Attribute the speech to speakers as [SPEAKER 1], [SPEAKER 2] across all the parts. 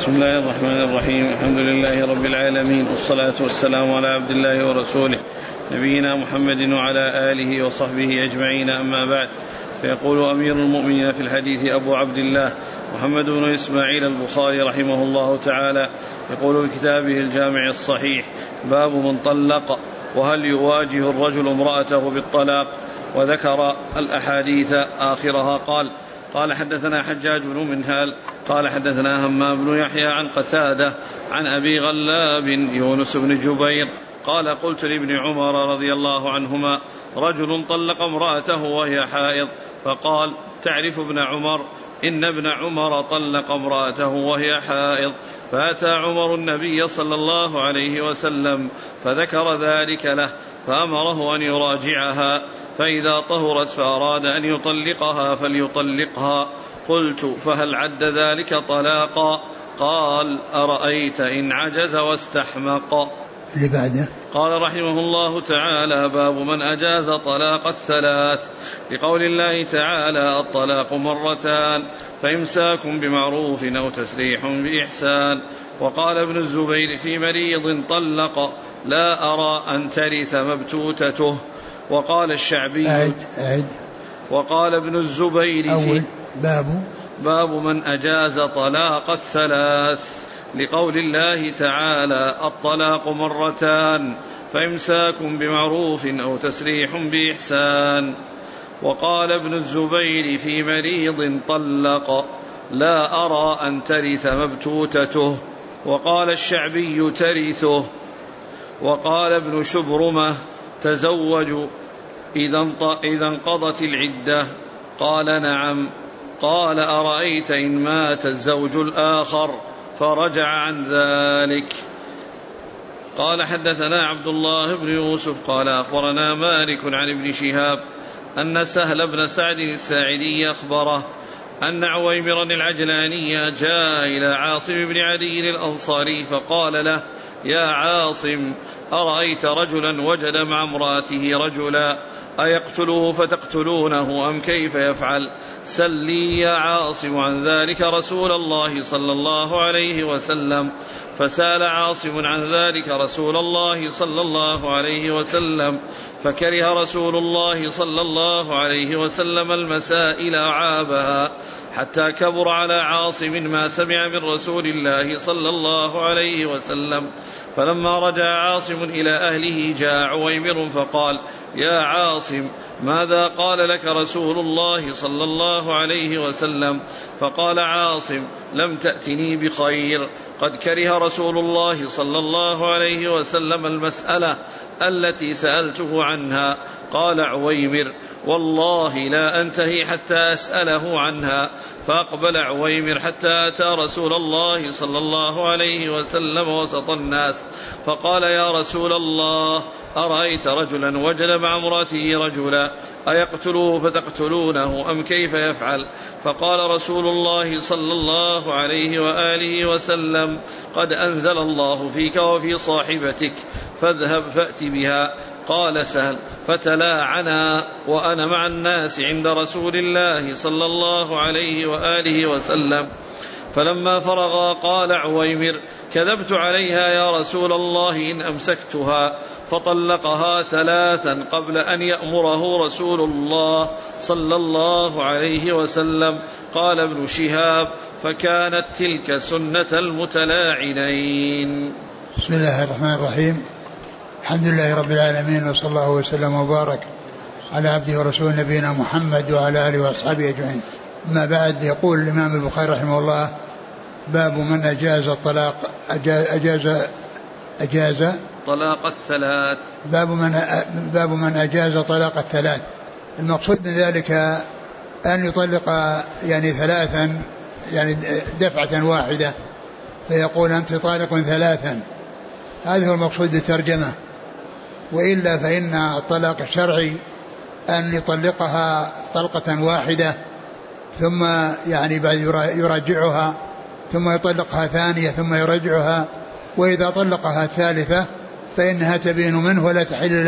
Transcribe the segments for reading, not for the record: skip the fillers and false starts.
[SPEAKER 1] بسم الله الرحمن الرحيم. الحمد لله رب العالمين، والصلاة والسلام على عبد الله ورسوله نبينا محمد وعلى آله وصحبه أجمعين، أما بعد. فيقول أمير المؤمنين في الحديث أبو عبد الله محمد بن إسماعيل البخاري رحمه الله تعالى، يقول في كتابه الجامع الصحيح: باب من طلق وهل يواجه الرجل امرأته بالطلاق، وذكر الأحاديث آخرها. قال حدثنا حجاج بن منهال قال حدثنا همام بن يحيى عن قتادة عن أبي غلاب يونس بن جبير قال: قلت لابن عمر رضي الله عنهما: رجل طلق امرأته وهي حائض، فقال: تعرف ابن عمر؟ إن ابن عمر طلق امرأته وهي حائض. فأتى عمر النبي صلى الله عليه وسلم فذكر ذلك له، فأمره أن يراجعها، فإذا طهرت فأراد أن يطلقها فليطلقها. قلت: فهل عد ذلك طلاقا؟ قال: أرأيت إن عجز واستحمق.
[SPEAKER 2] اللي بعده
[SPEAKER 1] قال رحمه الله تعالى: باب من أجاز طلاق الثلاث، لقول الله تعالى: الطلاق مرتان، فإمساك بمعروف أو تسريح بإحسان. وقال ابن الزبير في مريض طلق: لا أرى أن ترث مبتوتته. وقال الشعبي وقال ابن الزبير في باب من أجاز طلاق الثلاث، لقول الله تعالى: الطلاق مرتان، فإمساك بمعروف أو تسريح بإحسان. وقال ابن الزبير في مريض طلق: لا أرى أن ترث مبتوتته. وقال الشعبي: ترثه. وقال ابن شبرمة: تزوج إذا انقضت العدة. قال: نعم. قال: أرأيت إن مات الزوج الآخر فرجع عن ذلك. قال حدثنا عبد الله بن يوسف قال أخبرنا مالك عن ابن شهاب أن سهل بن سعد الساعدي أخبره أن عويمرا العجلاني جاء إلى عاصم بن عدي الأنصاري فقال له: يا عاصم، أرأيت رجلا وجد مع امرأته رجلا، أيقتله فتقتلونه أم كيف يفعل؟ سل لي يا عاصم عن ذلك رسول الله صلى الله عليه وسلم. فسأل عاصم عن ذلك رسول الله صلى الله عليه وسلم، فكره رسول الله صلى الله عليه وسلم المسائل عابها، حتى كبر على عاصم ما سمع من رسول الله صلى الله عليه وسلم. فلما رجع عاصم إلى أهله جاء عويمر فقال: يا عاصم، ماذا قال لك رسول الله صلى الله عليه وسلم؟ فقال عاصم: لم تأتني بخير، قد كره رسول الله صلى الله عليه وسلم المسألة التي سألته عنها. قال عويمر: والله لا أنتهي حتى أسأله عنها. فأقبل عويمر حتى أتى رسول الله صلى الله عليه وسلم وسط الناس، فقال: يا رسول الله، أرأيت رجلا وجد مع امرأته رجلا، أيقتله فتقتلونه أم كيف يفعل؟ فقال رسول الله صلى الله عليه وآله وسلم: قد أنزل الله فيك وفي صاحبتك، فاذهب فأت بها. قال سهل: فتلاعنا وأنا مع الناس عند رسول الله صلى الله عليه وآله وسلم. فلما فرغا قال عويمر: كذبت عليها يا رسول الله إن أمسكتها. فطلقها ثلاثا قبل أن يأمره رسول الله صلى الله عليه وسلم. قال ابن شهاب: فكانت تلك سنة المتلاعنين.
[SPEAKER 2] بسم الله الرحمن الرحيم. الحمد لله رب العالمين، وصلى الله وسلم وبارك على عبده ورسوله نبينا محمد وعلى آله وأصحابه أجمعين. أما بعد، يقول الإمام البخاري رحمه الله: باب من أجاز الطلاق أجاز
[SPEAKER 1] طلاق الثلاث.
[SPEAKER 2] باب من أجاز طلاق الثلاث. المقصود من ذلك أن يطلق يعني ثلاثا، يعني دفعة واحدة، فيقول: أنت طالق ثلاثا. هذا هو المقصود بالترجمة. وإلا فإن الطلاق الشرعي أن يطلقها طلقة واحدة، ثم يعني بعد يراجعها، ثم يطلقها ثانية، ثم يراجعها، وإذا طلقها ثالثة فإنها تبين منه ولا تحل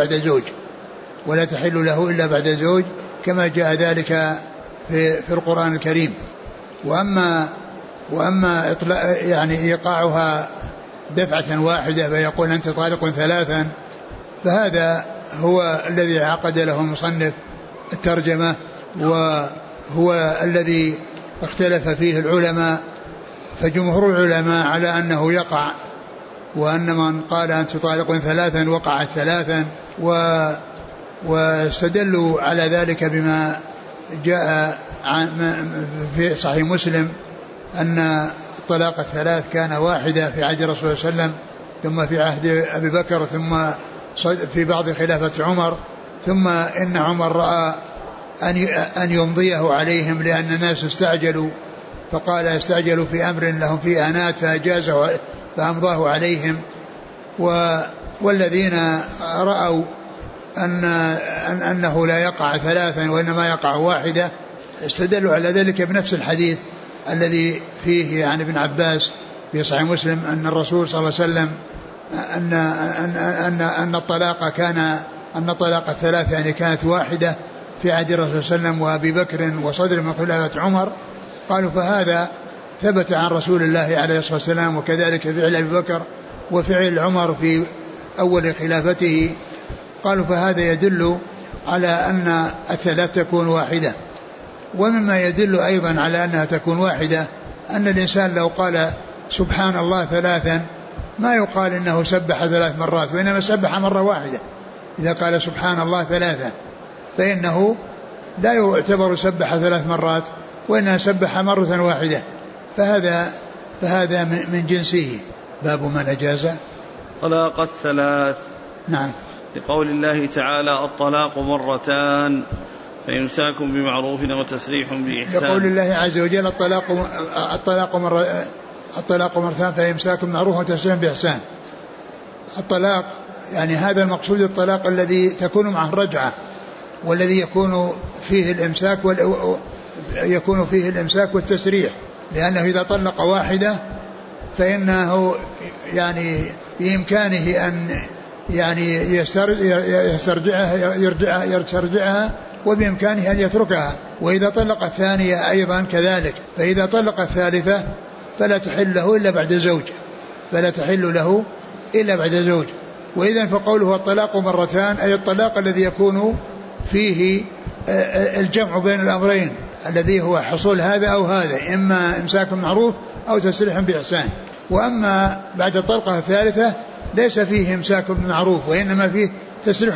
[SPEAKER 2] له إلا بعد زوج، كما جاء ذلك في القرآن الكريم. وأما يعني إيقاعها دفعة واحدة فيقول أنت طالق ثلاثا، فهذا هو الذي عقد له المصنف الترجمة، وهو الذي اختلف فيه العلماء. فجمهور العلماء على أنه يقع، وأن من قال أنت طالق ثلاثا وقعت ثلاثا، واستدلوا على ذلك بما جاء في صحيح مسلم أن الطلاق الثلاث كان واحدة في عهد الرسول صلى الله عليه وسلم، ثم في عهد أبي بكر، ثم في بعض خلافة عمر، ثم إن عمر رأى أن يمضيه عليهم لأن الناس استعجلوا، فقال استعجلوا في أمر لهم فيه آنات فأجازه فأمضاه عليهم. والذين رأوا أنه لا يقع ثلاثا وإنما يقع واحدة استدلوا على ذلك بنفس الحديث الذي فيه عن ابن عباس في صحيح مسلم أن الرسول صلى الله عليه وسلم أن الطلاق الثلاث يعني كانت واحدة في عهد الرسول صلى الله عليه وسلم وأبي بكر وصدر من خلافة عمر. قالوا فهذا ثبت عن رسول الله عليه الصلاة والسلام، وكذلك فعل أبي بكر وفعل عمر في أول خلافته. قالوا فهذا يدل على أن الثلاث تكون واحدة. ومما يدل أيضا على أنها تكون واحدة أن الإنسان لو قال سبحان الله ثلاثا ما يقال إنه سبح 3 مرات، وإنما سبح مرة واحدة. إذا قال سبحان الله ثلاثا فإنه لا يعتبر سبح 3 مرات، وإنها سبح مرة واحدة، فهذا من جنسه. باب من أجاز
[SPEAKER 1] طلاق الثلاث.
[SPEAKER 2] نعم.
[SPEAKER 1] لقول الله تعالى الطلاق مرتان فإمساك بمعروف وتسريح بإحسان.
[SPEAKER 2] يقول الله عز وجل الطلاق مرتان فإمساك بمعروف وتسريح بإحسان. الطلاق يعني هذا المقصود، الطلاق الذي تكون معه الرجعة، والذي يكون فيه الإمساك والتسريح، لأنه إذا طلق واحدة فإنه يعني بإمكانه أن يعني يسترجعها وبإمكانه أن يتركها. وإذا طلق الثانية أيضا كذلك. فإذا طلق الثالثة فلا تحل له إلا بعد زوج. وإذا فقوله الطلاق مرتان أي الطلاق الذي يكون فيه الجمع بين الأمرين، الذي هو حصول هذا أو هذا، إما إمساك معروف أو تسريح بإحسان. وأما بعد الطلقة الثالثة ليس فيه إمساك معروف، وإنما فيه تسريح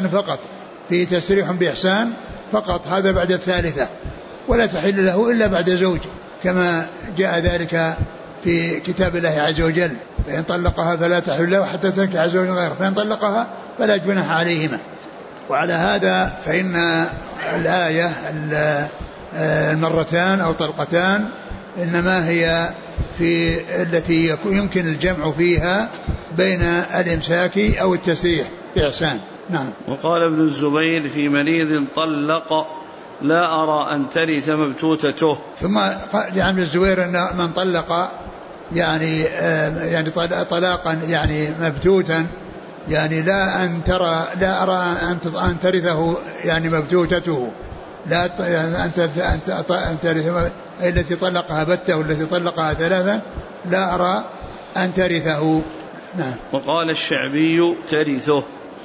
[SPEAKER 2] بإحسان فقط، هذا بعد الثالثة، ولا تحل له إلا بعد زوج، كما جاء ذلك في كتاب الله عز وجل: فإن طلقها فلا تحل له حتى تنكح زوجا غيره، فإن طلقها فلا جناح عليهما. وعلى هذا فإن الآية المرتان أو طلقتان إنما هي في التي يمكن الجمع فيها بين الإمساك أو التسريح بإحسان. نعم.
[SPEAKER 1] وقال ابن الزبير في مريض طلق لا أرى أن ترث مبتوتته.
[SPEAKER 2] ثم قال عن ابن الزبير أن من طلق يعني طلاقا يعني مبتوتا، يعني لا أرى أن ترثه يعني مبتوتته، لا أن ترث التي طلقها بتة والتي طلقها ثلاثا، لا أرى أن ترثه. نعم.
[SPEAKER 1] وقال الشعبي ترثه.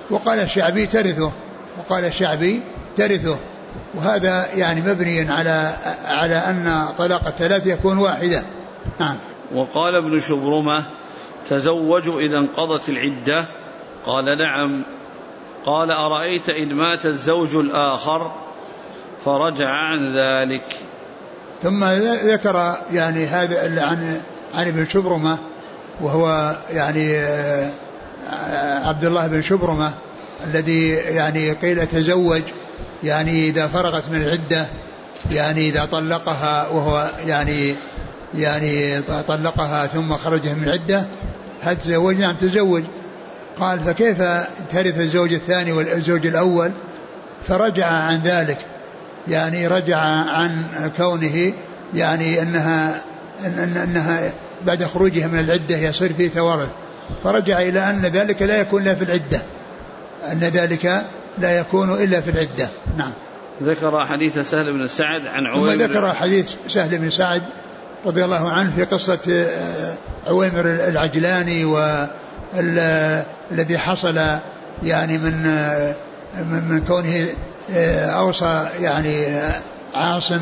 [SPEAKER 2] وقال الشعبي ترثه. وهذا يعني مبني على أن طلاق الثلاث يكون واحدة. نعم.
[SPEAKER 1] وقال ابن شبرمة تزوج إذا انقضت العدة؟ قال نعم. قال أرأيت إن مات الزوج الآخر؟ فرجع عن ذلك.
[SPEAKER 2] ثم ذكر يعني هذا عن ابن شبرمة، وهو يعني عبد الله بن شبرمة الذي يعني قيل تزوج يعني إذا فرغت من العدة، يعني إذا طلقها وهو يعني طلقها ثم خرجها من العدة، هل تزوج؟ نعم تزوج. قال فكيف ترث الزوج الثاني والزوج الأول؟ فرجع عن ذلك، يعني رجع عن كونه يعني أنها بعد خروجها من العدة يصير فيه توارث، فرجع إلى أن ذلك لا يكون إلا في العدة، أن ذلك لا يكون إلا في العدة. نعم.
[SPEAKER 1] ذكر حديث سهل بن سعد عن عويمر.
[SPEAKER 2] ثم ذكر حديث سهل بن سعد رضي الله عنه في قصة عويمر العجلاني والذي حصل يعني من كونه أوصى يعني عاصم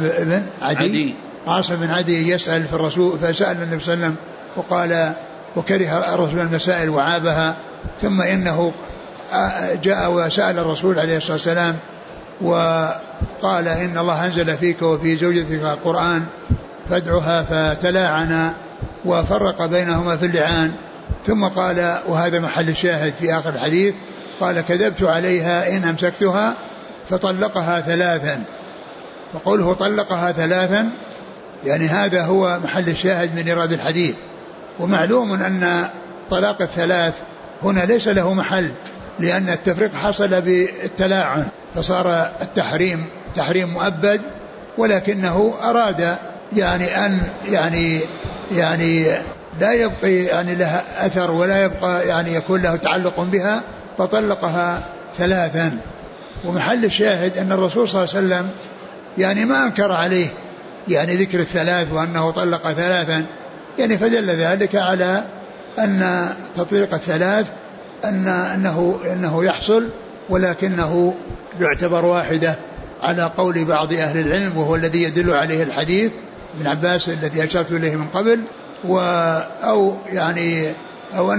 [SPEAKER 2] بن عدي يسأل في الرسول، فسأل النبي صلى الله عليه وسلم وقال وكره الرسول المسائل وعابها، ثم إنه جاء وسأل الرسول عليه الصلاة والسلام وقال إن الله أنزل فيك وفي زوجتك القرآن فادعها، فتلاعنا وفرق بينهما في اللعان. ثم قال وهذا محل الشاهد في آخر الحديث، قال كذبت عليها إن أمسكتها فطلقها 3. فقوله طلقها 3 يعني هذا هو محل الشاهد من إيراد الحديث. ومعلوم أن طلاق 3 هنا ليس له محل، لأن التفريق حصل بالتلاعن، فصار التحريم تحريم مؤبد، ولكنه أراد يعني أن يعني لا يبقي يعني لها أثر ولا يبقى يعني يكون له تعلق بها، فطلقها 3. ومحل الشاهد أن الرسول صلى الله عليه وسلم يعني ما أنكر عليه يعني ذكر 3 وأنه طلق 3 يعني، فدل ذلك على أن تطليق 3 أنه يحصل، ولكنه يعتبر واحدة على قول بعض أهل العلم، وهو الذي يدل عليه الحديث ابن عباس الذي أشرت إليه من قبل، أو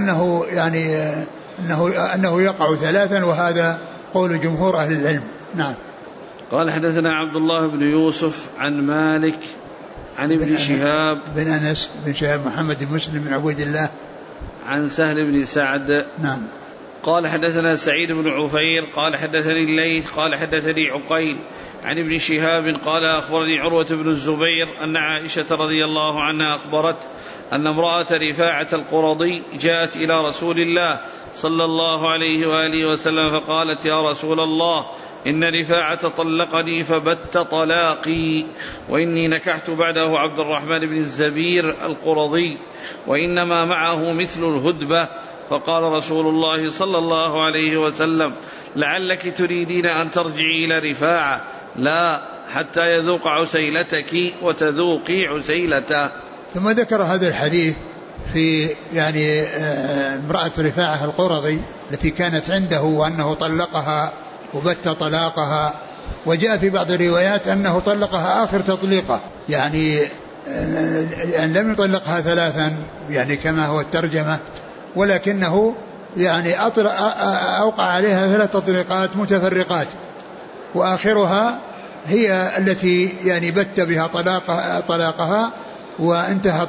[SPEAKER 2] أنه يقع 3، وهذا قول جمهور أهل العلم. نعم.
[SPEAKER 1] قال حدثنا عبد الله بن يوسف عن مالك عن ابن شهاب
[SPEAKER 2] بن أنس بن شهاب محمد بن مسلم بن عبيد الله
[SPEAKER 1] عن سهل بن سعد.
[SPEAKER 2] نعم.
[SPEAKER 1] قال حدثنا سعيد بن عفير قال حدثني الليث قال حدثني عقيل عن ابن شهاب قال أخبرني عروة بن الزبير أن عائشة رضي الله عنها أخبرت أن امرأة رفاعة القرظي جاءت إلى رسول الله صلى الله عليه وآله وسلم فقالت يا رسول الله إن رفاعة طلقني فبت طلاقي، وإني نكحت بعده عبد الرحمن بن الزبير القرظي وإنما معه مثل الهدبة. فقال رسول الله صلى الله عليه وسلم لعلك تريدين أن ترجعي إلى رفاعة، لا حتى يذوق عسيلتك وتذوقي عسيلته.
[SPEAKER 2] ثم ذكر هذا الحديث في يعني امرأة رفاعة القرظي التي كانت عنده وأنه طلقها وبت طلاقها، وجاء في بعض الروايات أنه طلقها آخر تطليقة، يعني أن لم يطلقها 3 يعني كما هو الترجمة، ولكنه يعني أوقع عليها 3 تطليقات متفرقات، وآخرها هي التي يعني بت بها طلاقها وانتهى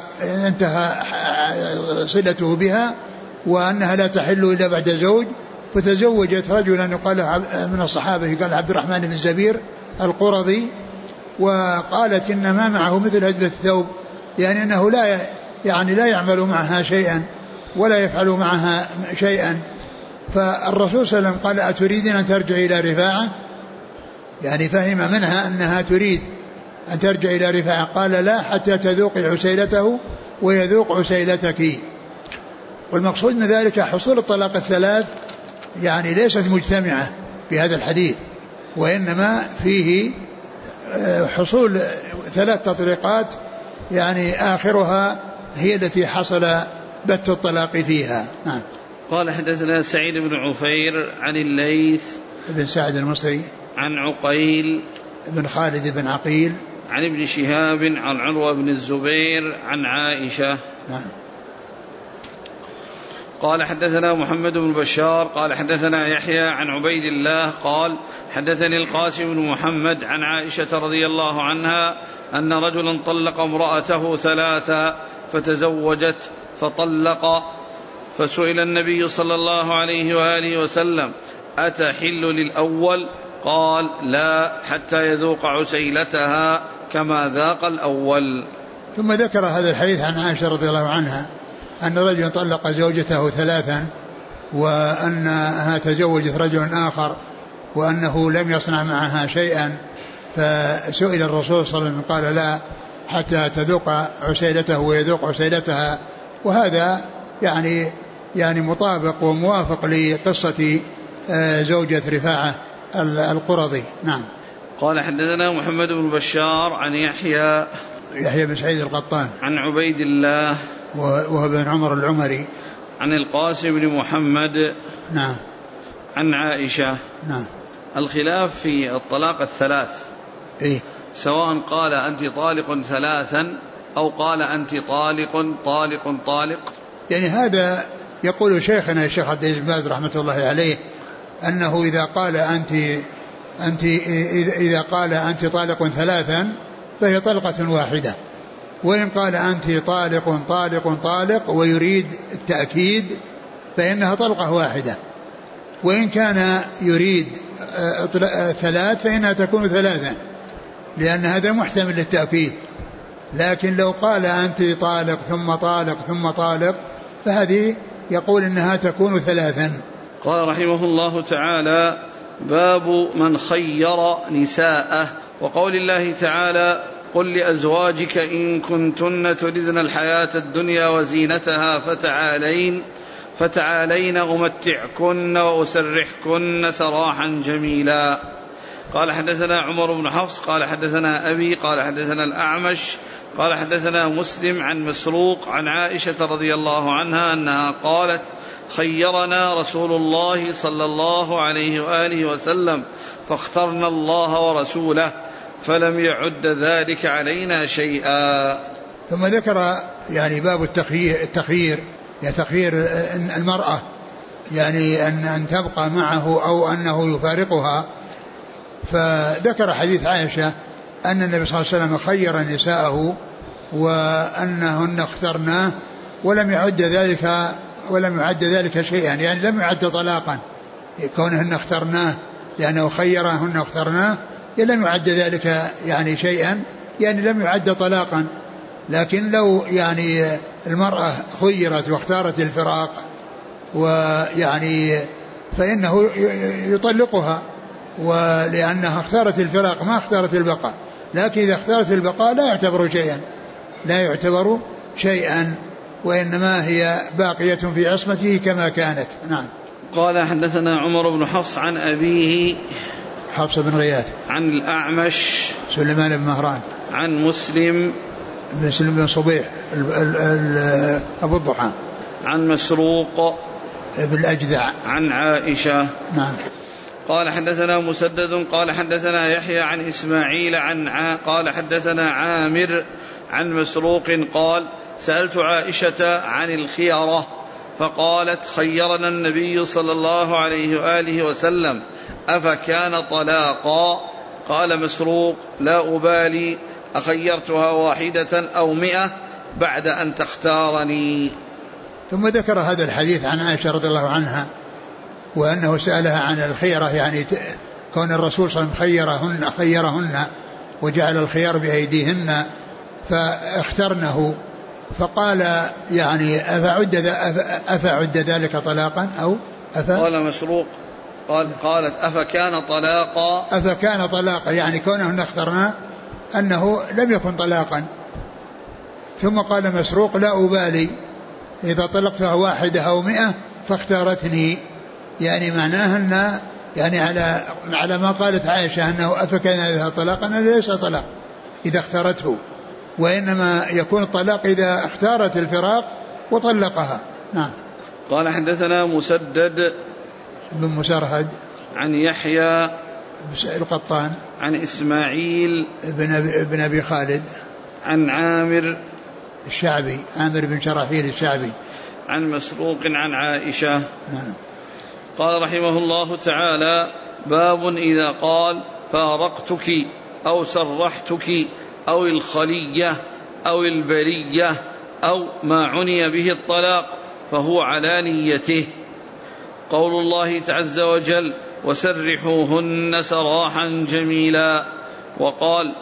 [SPEAKER 2] صلته بها، وأنها لا تحل إلا بعد زوج. فتزوجت رجلا يقال من الصحابة يقال عبد الرحمن بن الزبير القرظي، وقالت إن ما معه مثل هدبة الثوب، يعني أنه لا يعمل معها شيئا ولا يفعل معها شيئا. فالرسول صلى الله عليه وسلم قال أتريدين أن ترجع إلى رفاعة؟ يعني فهم منها أنها تريد أن ترجع إلى رفاعة. قال لا حتى تذوقي عسيلته ويذوق عسيلتك. والمقصود من ذلك حصول الطلاق 3 يعني ليست مجتمعة في هذا الحديث، وإنما فيه حصول 3 تطليقات يعني آخرها هي التي حصل بت الطلاق فيها. نعم.
[SPEAKER 1] قال حدثنا سعيد بن عفير عن الليث
[SPEAKER 2] بن سعد المصري عن
[SPEAKER 1] عقيل
[SPEAKER 2] بن خالد بن عقيل
[SPEAKER 1] عن ابن شهاب عن عروة بن الزبير عن عائشة.
[SPEAKER 2] نعم.
[SPEAKER 1] قال حدثنا محمد بن بشار قال حدثنا يحيى عن عبيد الله قال حدثني القاسم بن محمد عن عائشة رضي الله عنها أن رجلا طلق امرأته 3 فتزوجت فطلق، فسئل النبي صلى الله عليه وآله وسلم أتحل للأول؟ قال لا حتى يذوق عسيلتها كما ذاق الأول.
[SPEAKER 2] ثم ذكر هذا الحديث عن عائشة رضي الله عنها أن رجلا طلق زوجته 3 وأنها تزوجت رجل آخر وأنه لم يصنع معها شيئا، فسئل الرسول صلى الله عليه وسلم قال لا حتى تذوق عسيلته ويذوق عسيلتها. وهذا يعني مطابق وموافق لقصة زوجة رفاعة القرظي. نعم.
[SPEAKER 1] قال حدثنا محمد بن بشار عن يحيى
[SPEAKER 2] يحيى بن سعيد القطان.
[SPEAKER 1] عن عبيد الله
[SPEAKER 2] وهو بن عمر العمري.
[SPEAKER 1] عن القاسم بن محمد.
[SPEAKER 2] نعم.
[SPEAKER 1] عن عائشة.
[SPEAKER 2] نعم.
[SPEAKER 1] الخلاف في الطلاق الثلاث
[SPEAKER 2] إيه؟
[SPEAKER 1] سواء قال أنت طالق ثلاثا أو قال أنت طالق طالق طالق.
[SPEAKER 2] يعني هذا يقول شيخنا الشيخ عبد العزيز بن باز رحمة الله عليه أنه إذا قال أنت طالق ثلاثا فهي طلقة واحدة، وإن قال أنت طالق طالق طالق ويريد التأكيد فإنها طلقة واحدة، وإن كان يريد ثلاث فإنها تكون ثلاثا لأن هذا محتمل للتأكيد. لكن لو قال أنت طالق ثم طالق ثم طالق فهذه يقول إنها تكون ثلاثا.
[SPEAKER 1] قال رحمه الله تعالى: باب من خير نساءه. وقول الله تعالى: قل لأزواجك إن كنتن تردن الحياة الدنيا وزينتها فتعالين أمتعكن وأسرحكن سراحا جميلا. قال حدثنا عمر بن حفص قال حدثنا أبي قال حدثنا الأعمش قال حدثنا مسلم عن مسروق عن عائشة رضي الله عنها أنها قالت: خيرنا رسول الله صلى الله عليه وآله وسلم فاخترنا الله ورسوله فلم يعد ذلك علينا شيئا.
[SPEAKER 2] ثم ذكر يعني باب التخيير يعني تخيير المرأة، يعني أن تبقى معه أو أنه يفارقها. فذكر حديث عائشة أن النبي صلى الله عليه وسلم خير نساءه وأنهن اخترناه ولم يعد ذلك شيئا، يعني لم يعد طلاقا كونهن اخترناه لأنه خيرهن اخترناه، لم يعد ذلك يعني شيئا، يعني لم يعد طلاقا. لكن لو يعني المرأة خيرت واختارت الفراق ويعني فإنه يطلقها، ولأنها اختارت الفراق ما اختارت البقاء. لكن إذا اختارت البقاء لا يعتبر شيئا وإنما هي باقية في عصمته كما كانت. نعم.
[SPEAKER 1] قال حدثنا عمر بن حفص عن أبيه
[SPEAKER 2] حفص بن غياث عن
[SPEAKER 1] الأعمش
[SPEAKER 2] سليمان بن مهران
[SPEAKER 1] عن مسلم
[SPEAKER 2] بن صبيح أبو الضحى
[SPEAKER 1] عن مسروق
[SPEAKER 2] بن الأجدع
[SPEAKER 1] عن عائشة.
[SPEAKER 2] نعم.
[SPEAKER 1] قال حدثنا مسدد قال حدثنا يحيى عن إسماعيل قال حدثنا عامر عن مسروق قال: سألت عائشة عن الخيرة فقالت: خيرنا النبي صلى الله عليه وآله وسلم أفكان طلاقا؟ قال مسروق: لا أبالي أخيرتها 1 أو 100 بعد أن تختارني.
[SPEAKER 2] ثم ذكر هذا الحديث عن عائشة رضي الله عنها وأنه سألها عن الخيرة، يعني كون الرسول صلى الله عليه وسلم خيرهن وجعل الخيار بأيديهن فاخترنه، فقال يعني أفعد ذلك طلاقا أو
[SPEAKER 1] قال مسروق قالت
[SPEAKER 2] أفكان طلاقا يعني كونهن اخترنا أنه لم يكن طلاقا. ثم قال مسروق: لا أبالي إذا طلقتها 1 أو 100 فاختارتني، يعني معناه أن يعني على ما قالت عائشة أنه أفكان هذا طلاقا ليس طلاق إذا اختارته، وإنما يكون الطلاق إذا اختارت الفراق وطلقها. نعم.
[SPEAKER 1] قال حدثنا مسدد
[SPEAKER 2] بن مسرهد
[SPEAKER 1] عن يحيى
[SPEAKER 2] القطان
[SPEAKER 1] عن إسماعيل
[SPEAKER 2] بن أبي خالد
[SPEAKER 1] عن عامر
[SPEAKER 2] الشعبي عامر بن شراحيل الشعبي
[SPEAKER 1] عن مسروق عن عائشة.
[SPEAKER 2] نعم.
[SPEAKER 1] قال رحمه الله تعالى: باب إذا قال فارقتك أو سرحتك أو الخلية أو البرية أو ما عني به الطلاق فهو على نيته. قول الله عز وجل: وسرحوهن سراحا جميلا، وقال: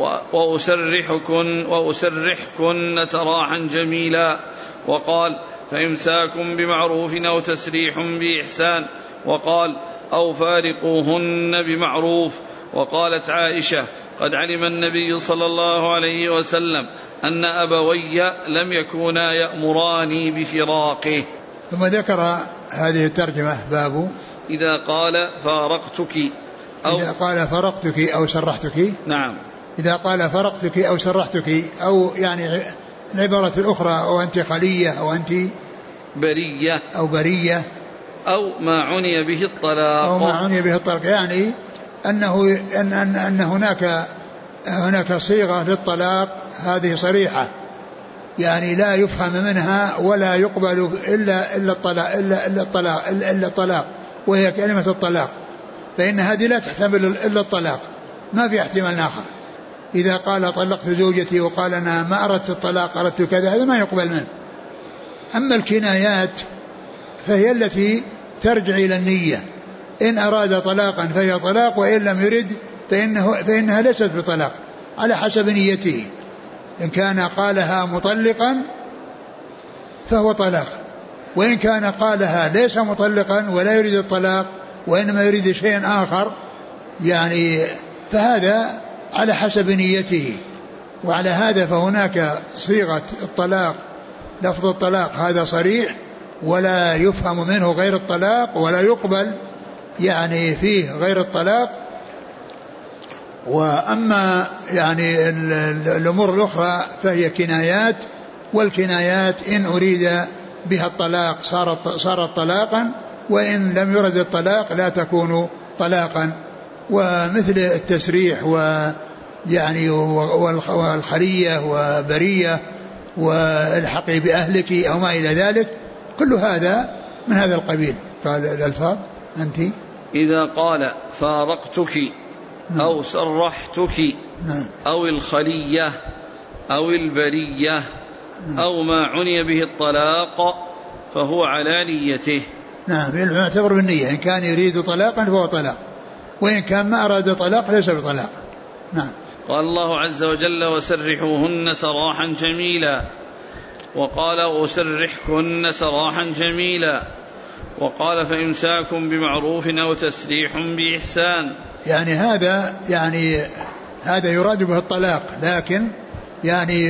[SPEAKER 1] وأسرحكن سراحا جميلا، وقال: فإمساك بمعروف أو تسريح بإحسان، وقال: أو فارقوهن بمعروف. وقالت عائشة: قد علم النبي صلى الله عليه وسلم أن أبوي لم يكونا يأمراني بفراقه.
[SPEAKER 2] ثم ذكر هذه الترجمة: باب
[SPEAKER 1] إذا قال فارقتك
[SPEAKER 2] أو سرحتك.
[SPEAKER 1] نعم.
[SPEAKER 2] إذا قال فرقتك أو سرحتك، أو يعني العبارة الأخرى أو أنت خلية أو أنت
[SPEAKER 1] برية
[SPEAKER 2] أو برية
[SPEAKER 1] أو ما عني به الطلاق،
[SPEAKER 2] أو ما عني به الطلاق، يعني أنه أن هناك صيغة للطلاق هذه صريحة، يعني لا يفهم منها ولا يقبل إلا الطلاق، وهي كلمة الطلاق، فإن هذه لا تحتمل إلا الطلاق، ما في احتمال آخر. إذا قال طلقت زوجتي وقال أنا ما أردت الطلاق أردت كذا، هذا ما يقبل منه. أما الكنايات فهي التي ترجع إلى النية، إن أراد طلاقا فهي طلاق، وإن لم يرد فإنها ليست بطلاق على حسب نيته. إن كان قالها مطلقا فهو طلاق، وإن كان قالها ليس مطلقا ولا يريد الطلاق وإنما يريد شيئا آخر، يعني فهذا على حسب نيته. وعلى هذا فهناك صيغة الطلاق، لفظ الطلاق هذا صريح ولا يفهم منه غير الطلاق ولا يقبل يعني فيه غير الطلاق. وأما يعني الأمور الأخرى فهي كنايات، والكنايات إن أريد بها الطلاق صارت طلاقا، وإن لم يرد الطلاق لا تكون طلاقا. ومثل التسريح ويعني والخلية وبرية والحقي بأهلك أو ما إلى ذلك، كل هذا من هذا القبيل. قال الألفاظ أنت
[SPEAKER 1] إذا قال فارقتك أو سرحتك أو الخلية أو البرية أو ما عني به الطلاق فهو على نيته.
[SPEAKER 2] نعم، يعتبر بالنية، إن كان يريد طلاقا فهو طلاق، وإن كان ما أراد طلاق ليس بطلاق. نعم.
[SPEAKER 1] قال الله عز وجل وسرحوهن سراحا جميلا، وقال وسرحكن سراحا جميلا، وقال فإمساكم بمعروف أو تسريح بإحسان.
[SPEAKER 2] يعني هذا يراد به الطلاق، لكن يعني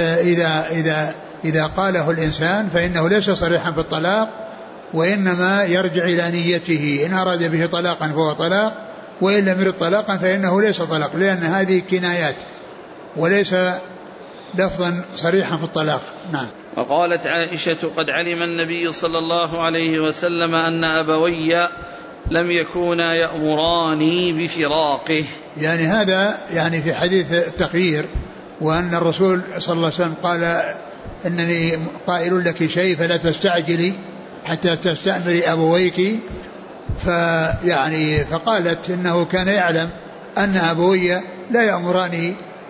[SPEAKER 2] إذا قاله الإنسان فإنه ليس صريحا في الطلاق، وإنما يرجع إلى نيته، إن أراد به طلاقا فهو طلاق، وإن لم يرد طلاقا فإنه ليس طلاق، لأن هذه كنايات وليس لفظا صريحا في الطلاق. نعم.
[SPEAKER 1] وقالت عائشة قد علم النبي صلى الله عليه وسلم أن أبوي لم يكونا يأمراني بفراقه.
[SPEAKER 2] يعني هذا يعني في حديث التخيير، وأن الرسول صلى الله عليه وسلم قال إنني قائل لك شيء فلا تستعجلي حتى تستأمري أبويك، فقالت إنه كان يعلم أن أبوي لا يأمراني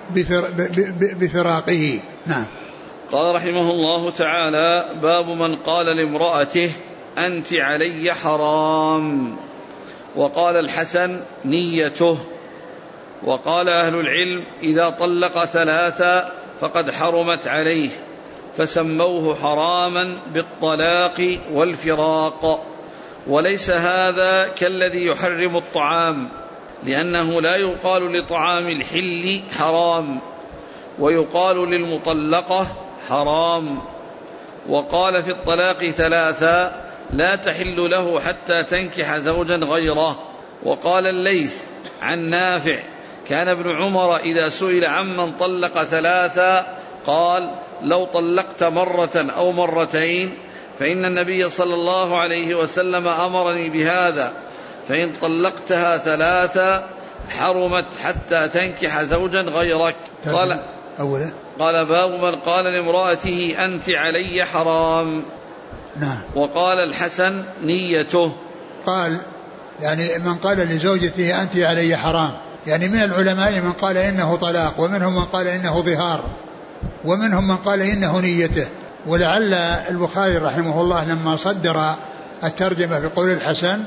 [SPEAKER 2] بفراقه. نعم.
[SPEAKER 1] قال رحمه الله تعالى باب من قال لامرأته أنت علي حرام. وقال الحسن نيته. وقال أهل العلم إذا طلق ثلاثة فقد حرمت عليه، فسموه حراما بالطلاق والفراق. وليس هذا كالذي يحرم الطعام، لأنه لا يقال لطعام الحل حرام ويقال للمطلقة حرام. وقال في الطلاق ثلاثة لا تحل له حتى تنكح زوجا غيره. وقال الليث عن نافع كان ابن عمر إذا سئل عمن طلق ثلاثة قال لو طلقت مرة أو مرتين فإن النبي صلى الله عليه وسلم أمرني بهذا، فإن طلقتها ثلاثة حرمت حتى تنكح زوجا غيرك. قال باب من قال لامرأته أنت علي حرام.
[SPEAKER 2] نعم.
[SPEAKER 1] وقال الحسن نيته.
[SPEAKER 2] قال يعني من قال لزوجته أنت علي حرام، يعني من العلماء من قال إنه طلاق، ومنهم من قال إنه ظهار، ومنهم من قال إنه نيته. ولعل البخاري رحمه الله لما صدر الترجمة بقول الحسن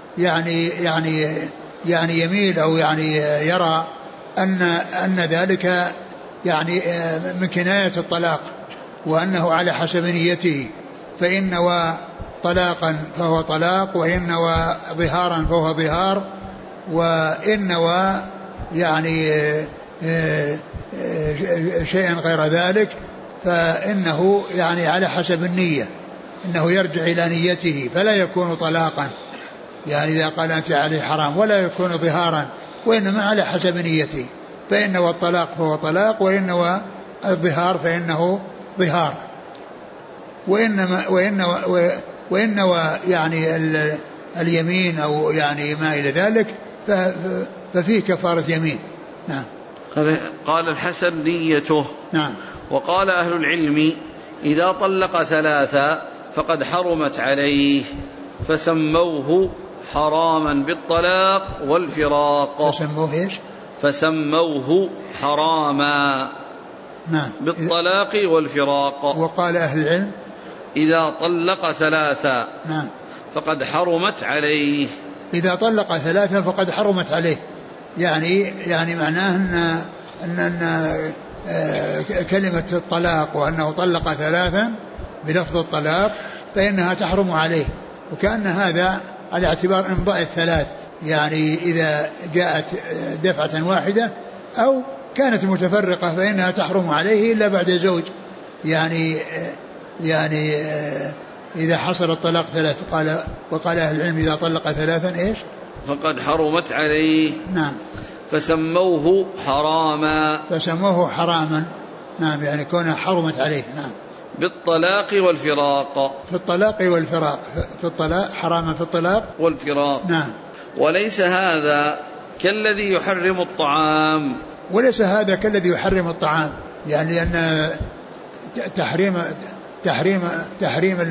[SPEAKER 2] يعني يميل أو يعني يرى أن ذلك يعني من كناية الطلاق، وأنه على حسب نيته، فإن طلاقا فهو طلاق، وإن ظهارا فهو ظهار، وإن يعني شيئا غير ذلك فإنه يعني على حسب النية، إنه يرجع إلى نيته فلا يكون طلاقا، يعني إذا قال أنت عليه حرام ولا يكون ظهارا، وإنما على حسب نيته. فإن والطلاق فهو طلاق، وإن والظهار فإنه ظهار. وإن يعني اليمين أو يعني ما إلى ذلك ففيه كفارة يمين. نعم.
[SPEAKER 1] قال الحسن نيته.
[SPEAKER 2] نعم.
[SPEAKER 1] وقال أهل العلم إذا طلق ثلاثة فقد حرمت عليه، فسموه حراما بالطلاق والفراق.
[SPEAKER 2] فسموه إيش؟
[SPEAKER 1] فسموه حراما.
[SPEAKER 2] نعم.
[SPEAKER 1] بالطلاق والفراق.
[SPEAKER 2] وقال أهل العلم إذا
[SPEAKER 1] طلق ثلاثة.
[SPEAKER 2] نعم.
[SPEAKER 1] فقد حرمت عليه.
[SPEAKER 2] إذا طلق ثلاثة فقد حرمت عليه، يعني معناه أن كلمة الطلاق وأنه طلق ثلاثا بلفظ الطلاق فإنها تحرم عليه، وكأن هذا على اعتبار إمضاء الثلاث، يعني إذا جاءت دفعة واحدة أو كانت متفرقة فإنها تحرم عليه إلا بعد زوج. يعني إذا حصل الطلاق ثلاث. وقال أهل العلم إذا طلق ثلاثا إيش؟
[SPEAKER 1] فقد حرمت عليه.
[SPEAKER 2] نعم.
[SPEAKER 1] فسموه حراما.
[SPEAKER 2] فسموه حراما. نعم، يعني كونها حرمت عليه. نعم.
[SPEAKER 1] بالطلاق والفراق.
[SPEAKER 2] في الطلاق والفراق. في الطلاق حراما، في الطلاق
[SPEAKER 1] والفراق.
[SPEAKER 2] نعم.
[SPEAKER 1] وليس هذا كالذي يحرم الطعام.
[SPEAKER 2] وليس هذا كالذي يحرم الطعام، يعني لأن تحريم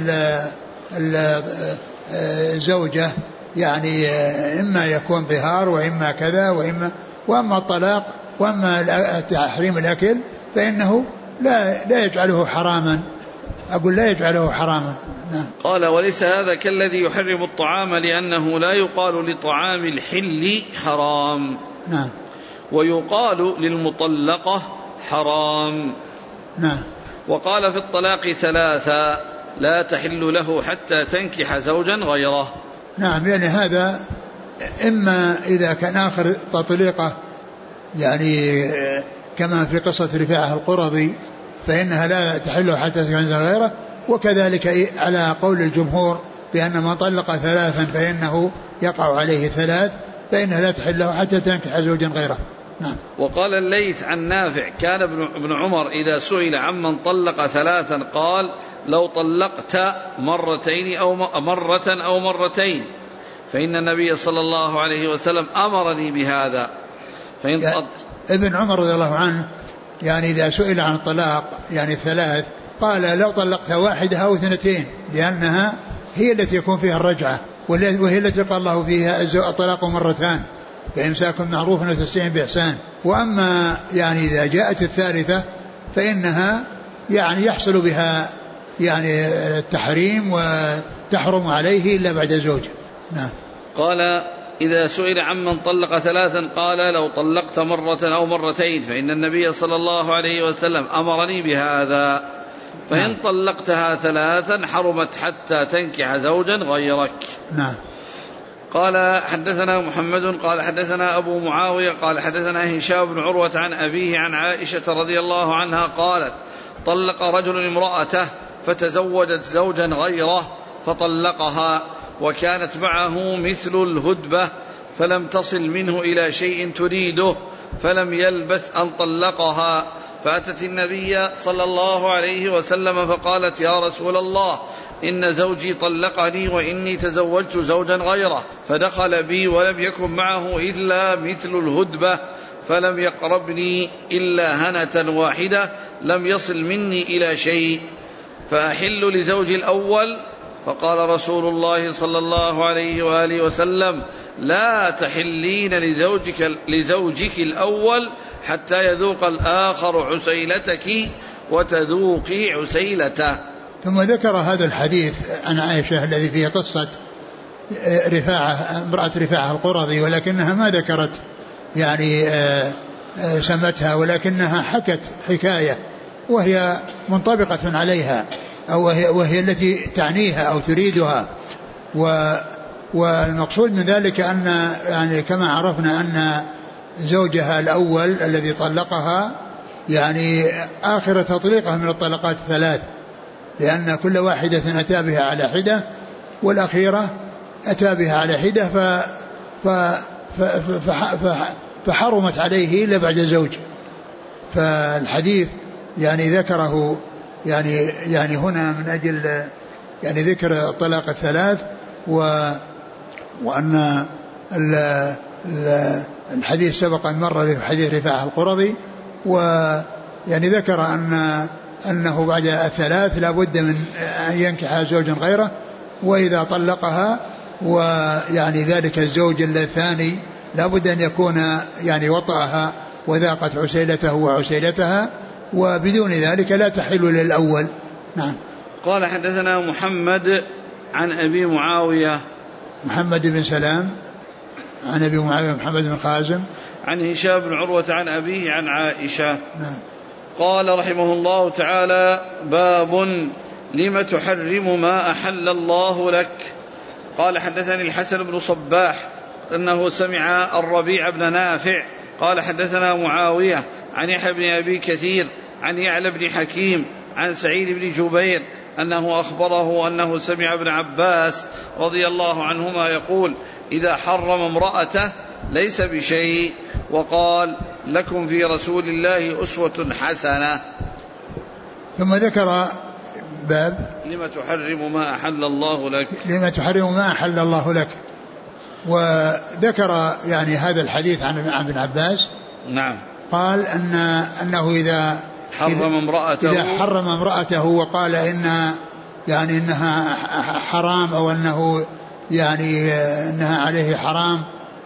[SPEAKER 2] الزوجة يعني إما يكون ظهار وإما كذا وأما الطلاق وأما تحريم الأكل فإنه لا يجعله حراما. أقول لا يجعله حراما. نعم.
[SPEAKER 1] قال وليس هذا كالذي يحرم الطعام لأنه لا يقال لطعام الحل حرام.
[SPEAKER 2] نعم.
[SPEAKER 1] ويقال للمطلقة حرام.
[SPEAKER 2] نعم.
[SPEAKER 1] وقال في الطلاق ثلاثة لا تحل له حتى تنكح زوجا غيره.
[SPEAKER 2] نعم، يعني هذا إما إذا كان آخر تطليقه يعني كما في قصة رفاعة القرظي فإنها لا تحل حتى تنكح زوجا غيره، وكذلك على قول الجمهور بأن من طلق ثلاثا فإنه يقع عليه ثلاث فإنها لا تحل له حتى تنكح زوجا غيره. نعم.
[SPEAKER 1] وقال الليث عن نافع كان ابن عمر إذا سئل عمن طلق ثلاثا قال لو طلقت مرتين أو مرة أو مرتين فإن النبي صلى الله عليه وسلم أمرني بهذا.
[SPEAKER 2] ابن عمر رضي الله عنه يعني إذا سئل عن الطلاق يعني الثلاث قال لو طلقت واحدة أو اثنتين، لأنها هي التي يكون فيها الرجعة، وهي التي قال الله فيها الطلاق مرتان فإمساك معروف وتسريح بإحسان. وأما يعني إذا جاءت الثالثة فإنها يعني يحصل بها يعني التحريم وتحرم عليه إلا بعد زوجه. نعم.
[SPEAKER 1] قال إذا سئل عمن طلق ثلاثا قال لو طلقت مرة أو مرتين فإن النبي صلى الله عليه وسلم أمرني بهذا. فإن طلقتها ثلاثا حرمت حتى تنكح زوجا غيرك.
[SPEAKER 2] نعم.
[SPEAKER 1] قال حدثنا محمد قال حدثنا أبو معاوية قال حدثنا هشام بن عروة عن أبيه عن عائشة رضي الله عنها قالت طلق رجل امرأته فتزوجت زوجا غيره فطلقها وكانت معه مثل الهدبة فلم تصل منه إلى شيء تريده فلم يلبث أن طلقها فأتت النبي صلى الله عليه وسلم فقالت يا رسول الله إن زوجي طلقني وإني تزوجت زوجا غيره فدخل بي ولم يكن معه إلا مثل الهدبة فلم يقربني إلا هنة واحدة لم يصل مني إلى شيء فأحل لزوجي الأول. فقال رسول الله صلى الله عليه وآله وسلم لا تحلين لزوجك الأول حتى يذوق الآخر عسيلتك وتذوقي عسيلته.
[SPEAKER 2] ثم ذكر هذا الحديث عن عائشة الذي فيه قصة رفاعة امرأة رفاعة القرظي، ولكنها ما ذكرت يعني سمتها، ولكنها حكت حكاية وهي منطبقة عليها أو وهي التي تعنيها أو تريدها. والمقصود من ذلك أن يعني كما عرفنا أن زوجها الأول الذي طلقها يعني آخر تطليقها من الطلقات الثلاث، لأن كل واحدة أتى بها على حدة والأخيرة أتى بها على حدة فحرمت عليه إلا بعد زوج. فالحديث يعني ذكره يعني هنا من أجل يعني ذكر الطلاق الثلاث، وأن الحديث سبق أن مر في حديث رفاعة القرظي، ويعني ذكر أنه بعد الثلاث لا بد من أن ينكح زوجا غيره، وإذا طلقها ويعني ذلك الزوج الثاني لا بد أن يكون يعني وطأها وذاقت عسيلته وعسيلتها، وبدون ذلك لا تحل للأول. نعم.
[SPEAKER 1] قال حدثنا محمد عن أبي معاوية
[SPEAKER 2] محمد بن سلام عن أبي معاوية محمد بن خازم
[SPEAKER 1] عن هشام بن عروة عن أبيه عن عائشة.
[SPEAKER 2] نعم.
[SPEAKER 1] قال رحمه الله تعالى: باب لم تحرم ما أحل الله لك. قال حدثني الحسن بن صباح أنه سمع الربيع بن نافع قال حدثنا معاوية عن يحيى بن أبي كثير عن يعلى بن حكيم عن سعيد بن جبير أنه أخبره أنه سمع ابن عباس رضي الله عنهما يقول: إذا حرم امرأته ليس بشيء، وقال: لكم في رسول الله أسوة حسنة.
[SPEAKER 2] ثم ذكر باب
[SPEAKER 1] لم تحرم ما أحل الله لك.
[SPEAKER 2] لم تحرم ما أحل الله لك، وذكر يعني هذا الحديث عن ابن عباس.
[SPEAKER 1] نعم.
[SPEAKER 2] قال أنه إذا حرم امرأته وقال إنها حرام، أو أنه يعني إنها عليه حرام،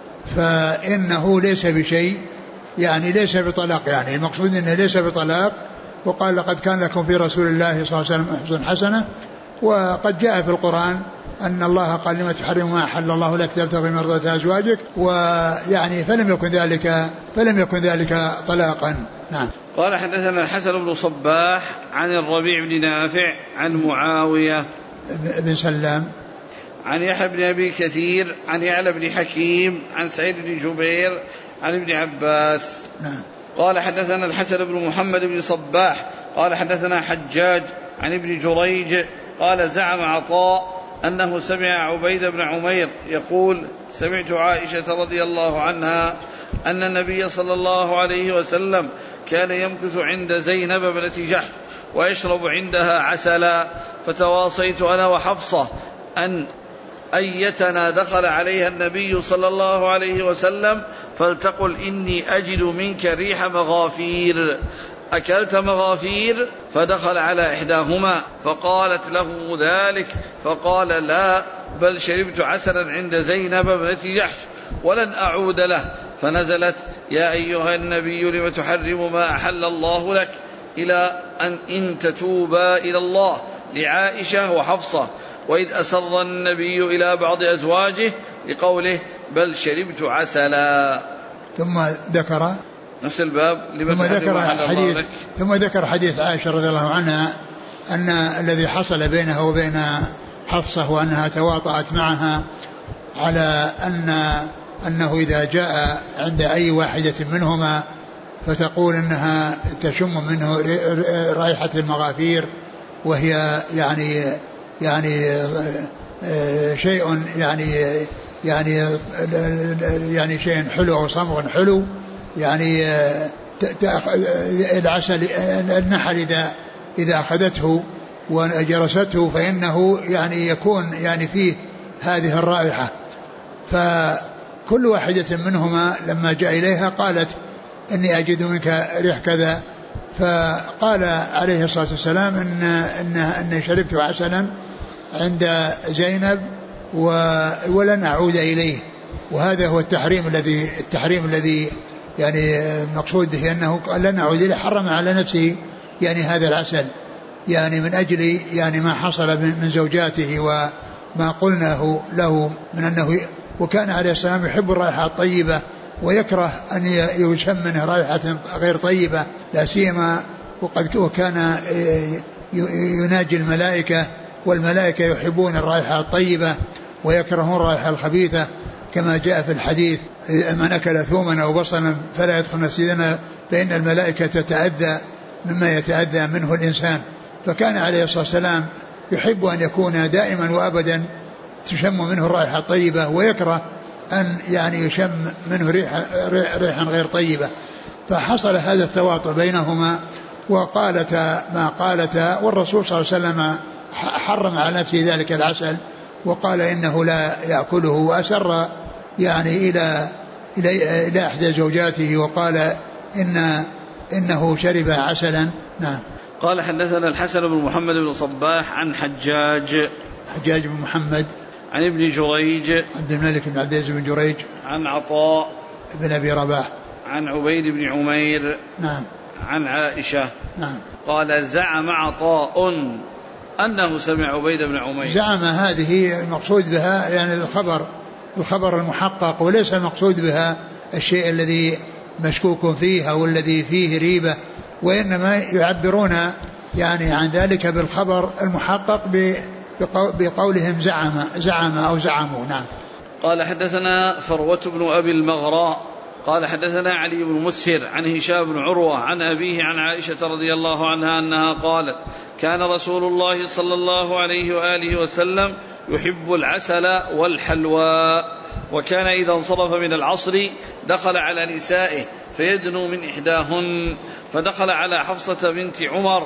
[SPEAKER 2] فإنه ليس بشيء، يعني ليس بطلاق، يعني المقصود إنه ليس بطلاق. وقال: لقد كان لكم في رسول الله صلى الله عليه وسلم أسوة حسنة. وقد جاء في القرآن أن الله قال: لما تحرم ما أحل الله لك تبتغي مرضات أزواجك، ويعني فلم يكن ذلك طلاقا. نعم.
[SPEAKER 1] قال حدثنا الحسن بن صباح عن الربيع بن نافع عن معاوية
[SPEAKER 2] بن سلام
[SPEAKER 1] عن يحيى بن أبي كثير عن يعلى بن حكيم عن سعيد بن جبير عن ابن عباس.
[SPEAKER 2] نعم.
[SPEAKER 1] قال حدثنا الحسن بن محمد بن صباح قال حدثنا حجاج عن ابن جريج قال: زعم عطاء أنه سمع عبيد بن عمير يقول: سمعت عائشة رضي الله عنها أن النبي صلى الله عليه وسلم كان يمكث عند زينب بنت جحش ويشرب عندها عسلا، فتواصيت أنا وحفصة أن أيتنا دخل عليها النبي صلى الله عليه وسلم فلتقل: إني أجد منك ريح مغافير، أكلت مغافير؟ فدخل على إحداهما فقالت له ذلك، فقال: لا، بل شربت عسلا عند زينب بنت جحش ولن أعود له. فنزلت: يا أيها النبي لم تحرم ما أحل الله لك، إلى إن تتوبا إلى الله، لعائشة وحفصة. وإذ أسر النبي إلى بعض أزواجه لقوله: بل شربت عسلا.
[SPEAKER 2] ثم ذكر
[SPEAKER 1] نفس الباب
[SPEAKER 2] ثم ذكر حديث عائشة رضي الله عنها أن الذي حصل بينها وبين حفصة وأنها تواطأت معها على أنه إذا جاء عند أي واحدة منهما فتقول أنها تشم منه رائحة المغافير، وهي يعني شيء يعني شيء حلو أو صمغ حلو، يعني العسل النحل إذا أخذته وجرسته فإنه يعني يكون يعني فيه هذه الرائحة. فكل واحدة منهما لما جاء إليها قالت: إني أجد منك ريح كذا. فقال عليه الصلاة والسلام إن شربت عسلا عند زينب ولن أعود إليه. وهذا هو التحريم الذي يعني المقصود به أنه لن أعود إليه، حرم على نفسه يعني هذا العسل، يعني من أجل يعني ما حصل من زوجاته وما قلناه له من أنه وكان عليه السلام يحب الرائحة الطيبة ويكره أن يشم منه رائحة غير طيبة، لا سيما وكان يناجي الملائكة، والملائكة يحبون الرائحة الطيبة ويكرهون الرائحة الخبيثة، كما جاء في الحديث: من أكل ثوما أو بصلا فلا يدخل مسجدنا فإن الملائكة تتأذى مما يتأذى منه الإنسان. فكان عليه الصلاة والسلام يحب أن يكون دائما وأبدا تشم منه الرائحة الطيبة، ويكره أن يعني يشم منه ريحا غير طيبة. فحصل هذا التواطؤ بينهما وقالتا ما قالتا، والرسول صلى الله عليه وسلم حرم على نفسه ذلك العسل وقال إنه لا يأكله، وأسر يعني إلى إحدى زوجاته وقال إنه شرب عسلا. نعم.
[SPEAKER 1] قال حدثنا الحسن بن محمد بن صباح عن حجاج
[SPEAKER 2] بن محمد
[SPEAKER 1] عن ابن جريج
[SPEAKER 2] عبد الملك بن عبد العزيز بن جريج
[SPEAKER 1] عن عطاء
[SPEAKER 2] بن أبي رباح
[SPEAKER 1] عن عبيد بن عمير
[SPEAKER 2] نعم
[SPEAKER 1] عن عائشة
[SPEAKER 2] نعم.
[SPEAKER 1] قال زعم عطاء أنه سمع عبيد بن عمير.
[SPEAKER 2] زعم هذه المقصود بها يعني الخبر المحقق، وليس المقصود بها الشيء الذي مشكوك فيه أو الذي فيه ريبة، وإنما يعبرون يعني عن ذلك بالخبر المحقق بقولهم زعم أو زعموا. نعم.
[SPEAKER 1] قال حدثنا فروة بن أبي المغراء قال حدثنا علي بن مسهر عن هشام بن عروة عن أبيه عن عائشة رضي الله عنها أنها قالت كان رسول الله صلى الله عليه وآله وسلم يحب العسل والحلوى، وكان إذا انصرف من العصر دخل على نسائه فيدنو من إحداهن، فدخل على حفصة بنت عمر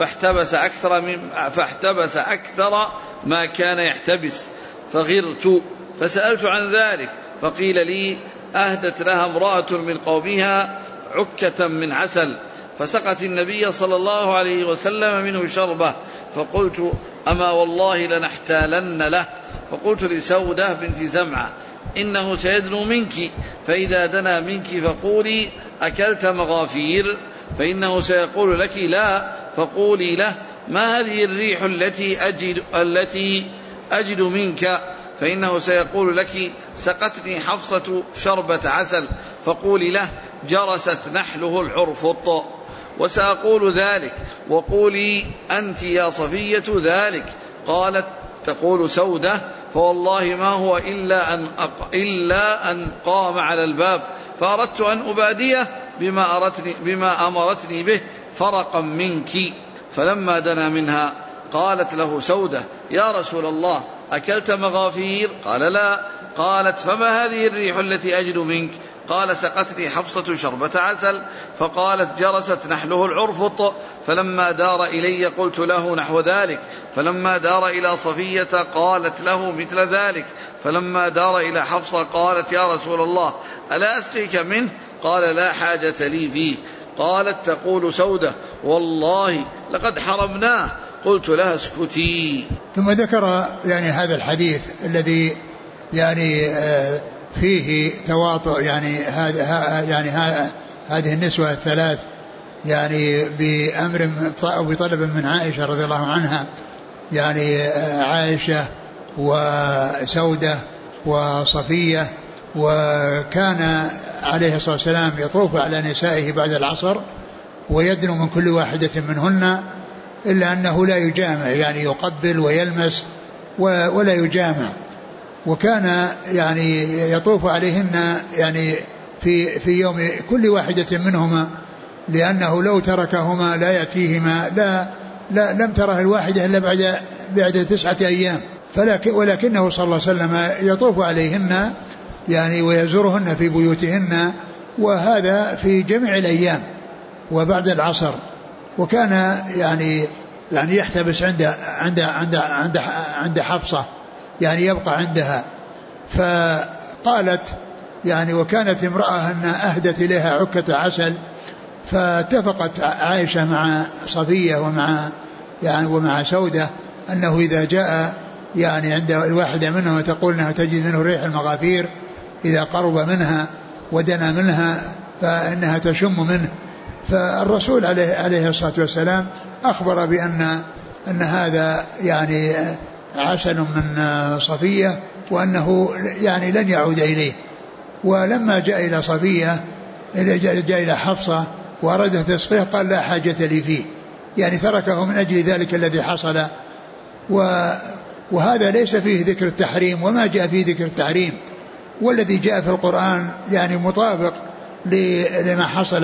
[SPEAKER 1] فاحتبس أكثر ما كان يحتبس، فغرت فسألت عن ذلك فقيل لي أهدت لها امرأة من قومها عكة من عسل، فسقت النبي صلى الله عليه وسلم منه شربة، فقلت أما والله لنحتالن له، فقلت لسودة بنت زمعة إنه سيدنو منك، فإذا دنا منك فقولي أكلت مغافير، فإنه سيقول لك لا، فقولي له ما هذه الريح التي أجد منك، فإنه سيقول لك سقتني حفصة شربة عسل، فقولي له جرست نحله العرفط، وسأقول ذلك وقولي أنت يا صفية ذلك. قالت تقول سودة فوالله ما هو إلا أن قام على الباب، فأردت أن أباديه بما أمرتني به فرقا منك، فلما دنا منها قالت له سودة يا رسول الله أكلت مغافير؟ قال لا. قالت فما هذه الريح التي أجد منك؟ قال سقتني حفصة شربة عسل، فقالت جرست نحله العرفط، فلما دار إلي قلت له نحو ذلك، فلما دار إلى صفية قالت له مثل ذلك، فلما دار إلى حفصة قالت يا رسول الله ألا أسقيك منه؟ قال لا حاجة لي فيه. قالت تقول سودة والله لقد حرمناه، قلت لها اسكتي.
[SPEAKER 2] ثم ذكر يعني هذا الحديث الذي يعني فيه تواطؤ يعني هذه النسوة الثلاث يعني بأمر أو بطلب من عائشة رضي الله عنها، يعني عائشة وسودة وصفية، وكان عليه الصلاة والسلام يطوف على نسائه بعد العصر ويدنو من كل واحدة منهن، إلا أنه لا يجامع يعني يقبل ويلمس ولا يجامع، وكان يعني يطوف عليهن يعني في يوم كل واحدة منهما، لأنه لو تركهما لا يأتيهما لم تره الواحدة إلا بعد 9 أيام، ولكنه صلى الله عليه وسلم يطوف عليهن يعني ويزورهن في بيوتهن، وهذا في جميع الأيام وبعد العصر، وكان يعني يحتبس عند حفصة يعني يبقى عندها. فقالت يعني وكانت امرأة أن أهدت إليها عكة عسل، فاتفقت عائشة مع صفية ومع سودة أنه إذا جاء يعني عند الواحدة منها تقول أنها تجد منه ريح المغافير، إذا قرب منها ودنا منها فإنها تشم منه. فالرسول عليه الصلاة والسلام أخبر أن هذا يعني عسل من صفية، وأنه يعني لن يعود إليه. ولما جاء إلى صفية جاء إلى حفصة وأراد تسقيه قال لا حاجة لي فيه، يعني تركه من أجل ذلك الذي حصل. وهذا ليس فيه ذكر التحريم، وما جاء فيه ذكر التحريم، والذي جاء في القرآن يعني مطابق لما حصل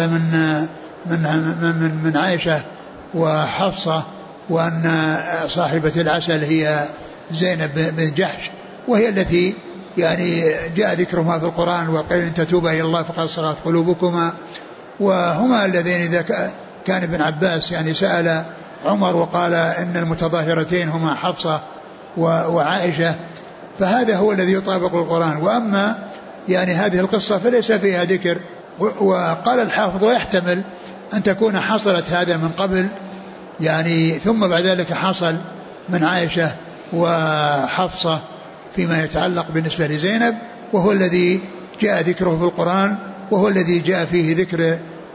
[SPEAKER 2] من عائشة وحفصة، وأن صاحبة العسل هي زينب بن جحش، وهي التي يعني جاء ذكرهما في القرآن وقيل إن تتوبا إلى الله فقد صغت قلوبكما. وهما اللذين إذا كان ابن عباس يعني سأل عمر وقال إن المتظاهرتين هما حفصة وعائشة، فهذا هو الذي يطابق القرآن. وأما يعني هذه القصة فليس فيها ذكر. وقال الحافظ ويحتمل أن تكون حصلت هذا من قبل يعني ثم بعد ذلك حصل من عائشة وحفصة فيما يتعلق بالنسبة لزينب، وهو الذي جاء ذكره في القرآن، وهو الذي جاء فيه ذكر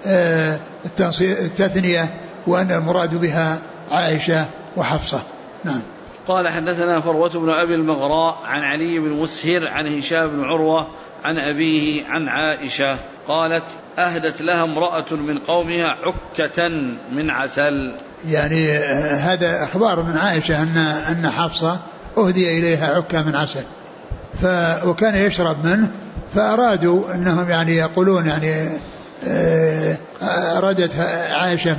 [SPEAKER 2] التثنية وأن المراد بها عائشة وحفصة. نعم.
[SPEAKER 1] قال حدثنا فروة بن أبي المغراء عن علي بن مسهر عن هشام بن عروة عن أبيه عن عائشة قالت أهدت لها امرأة من قومها عكة من عسل.
[SPEAKER 2] يعني هذا أخبار من عائشة أن حفصة أهدي إليها عكة من عسل وكان يشرب منه، فأرادوا أنهم يعني يقولون يعني أرادت عائشة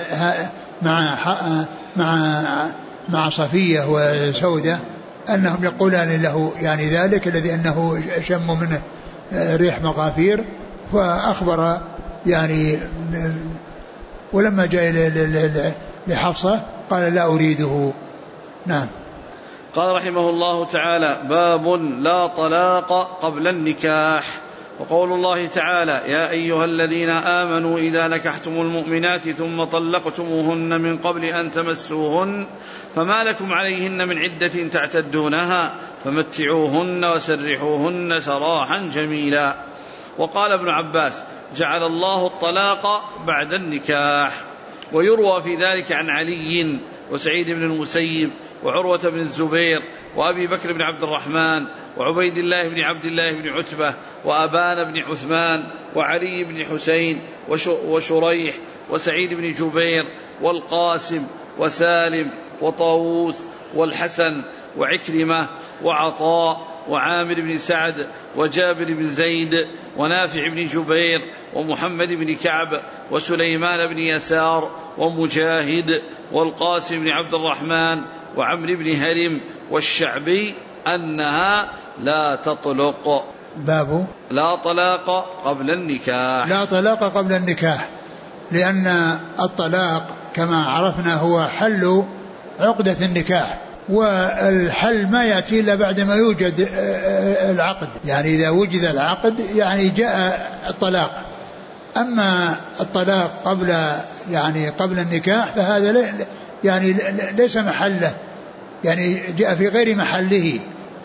[SPEAKER 2] مع صفية وسودة أنهم يقولان له يعني ذلك الذي أنه شم منه ريح مغافير، فأخبر يعني ولما جاء لحفصة قال لا أريده. نعم.
[SPEAKER 1] قال رحمه الله تعالى باب لا طلاق قبل النكاح. وقول الله تعالى يا أيها الذين آمنوا إذا نكحتم المؤمنات ثم طلقتموهن من قبل أن تمسوهن فما لكم عليهن من عدة تعتدونها فمتعوهن وسرحوهن سراحا جميلا. وقال ابن عباس جعل الله الطلاق بعد النكاح. ويروى في ذلك عن علي وسعيد بن المسيب وعروة بن الزبير وأبي بكر بن عبد الرحمن وعبيد الله بن عبد الله بن عتبة وأبان بن عثمان وعلي بن حسين وشريح وسعيد بن جبير والقاسم وسالم وطاووس والحسن وعكرمة وعطاء وعامر بن سعد وجابر بن زيد ونافع بن جبير ومحمد بن كعب وسليمان بن يسار ومجاهد والقاسم بن عبد الرحمن وعمر بن هرم والشعبي أنها لا تطلق.
[SPEAKER 2] باب
[SPEAKER 1] لا طلاق قبل النكاح.
[SPEAKER 2] لا طلاق قبل النكاح، لأن الطلاق كما عرفنا هو حل عقدة النكاح، والحل ما يأتي إلا بعد ما يوجد العقد، يعني إذا وجد العقد يعني جاء الطلاق. أما الطلاق قبل النكاح فهذا يعني ليس محله، يعني جاء في غير محله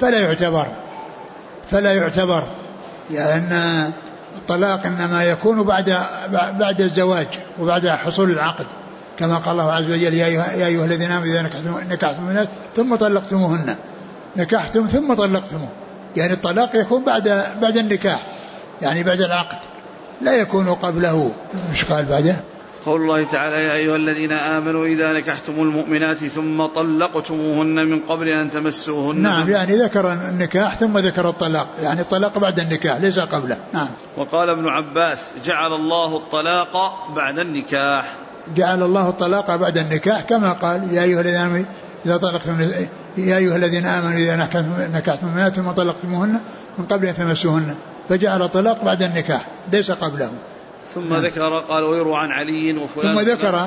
[SPEAKER 2] فلا يعتبر لأن الطلاق إنما يكون بعد الزواج وبعد حصول العقد، كما قال الله عز وجل يا أيها الذين آمنوا إذا نكحتم المؤمنات ثم طلقتموهن، نكحتم ثم طلقتموه، يعني الطلاق يكون بعد النكاح، يعني بعد العقد، لا يكون قبله. مش قال بعده؟
[SPEAKER 1] قول الله تعالى يا أيها الذين آمنوا إذا نكحتم المؤمنات ثم طلقتموهن من قبل أن تمسوهن.
[SPEAKER 2] نعم، يعني ذكر النكاح ثم ذكر الطلاق، يعني الطلاق بعد النكاح ليس قبله. نعم.
[SPEAKER 1] وقال ابن عباس جعل الله الطلاق بعد النكاح.
[SPEAKER 2] جعل الله الطلاق بعد النكاح كما قال يا أيها الذين آمنوا إذا نكحتم المؤمنات ثم طلقتموهن من قبل أن تمسوهن، فجعل الطلاق بعد النكاح ليس قبله.
[SPEAKER 1] ثم ذكر قال ويروى عن علي وفلان،
[SPEAKER 2] ثم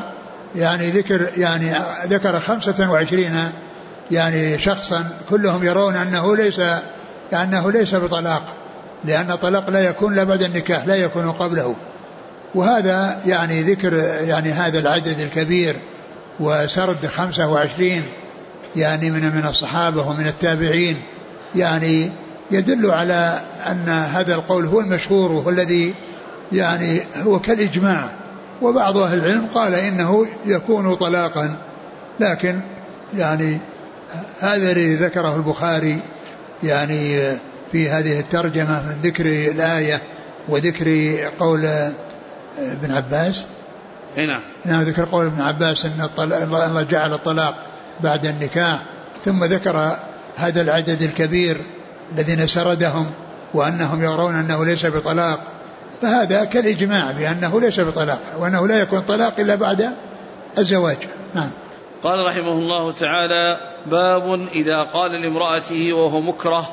[SPEAKER 2] ذكر 25 يعني شخصا كلهم يرون أنه ليس بطلاق، لأن الطلاق لا يكون لا بعد النكاح، لا يكون قبله. وهذا يعني ذكر يعني هذا العدد الكبير وسرد 25 يعني من الصحابة ومن التابعين، يعني يدل على أن هذا القول هو المشهور وهو الذي يعني هو كالإجماع. وبعض أهل العلم قال إنه يكون طلاقا، لكن يعني هذا الذي ذكره البخاري يعني في هذه الترجمة من ذكر الآية وذكر قول ابن عباس. نعم، ذكر قول ابن عباس أن الله جعل الطلاق بعد النكاح، ثم ذكر هذا العدد الكبير الذين سردهم وأنهم يرون أنه ليس بطلاق، فهذا كالإجماع بأنه ليس بطلاق وأنه لا يكون طلاق إلا بعد الزواج. نعم.
[SPEAKER 1] قال رحمه الله تعالى باب إذا قال لامرأته وهو مكره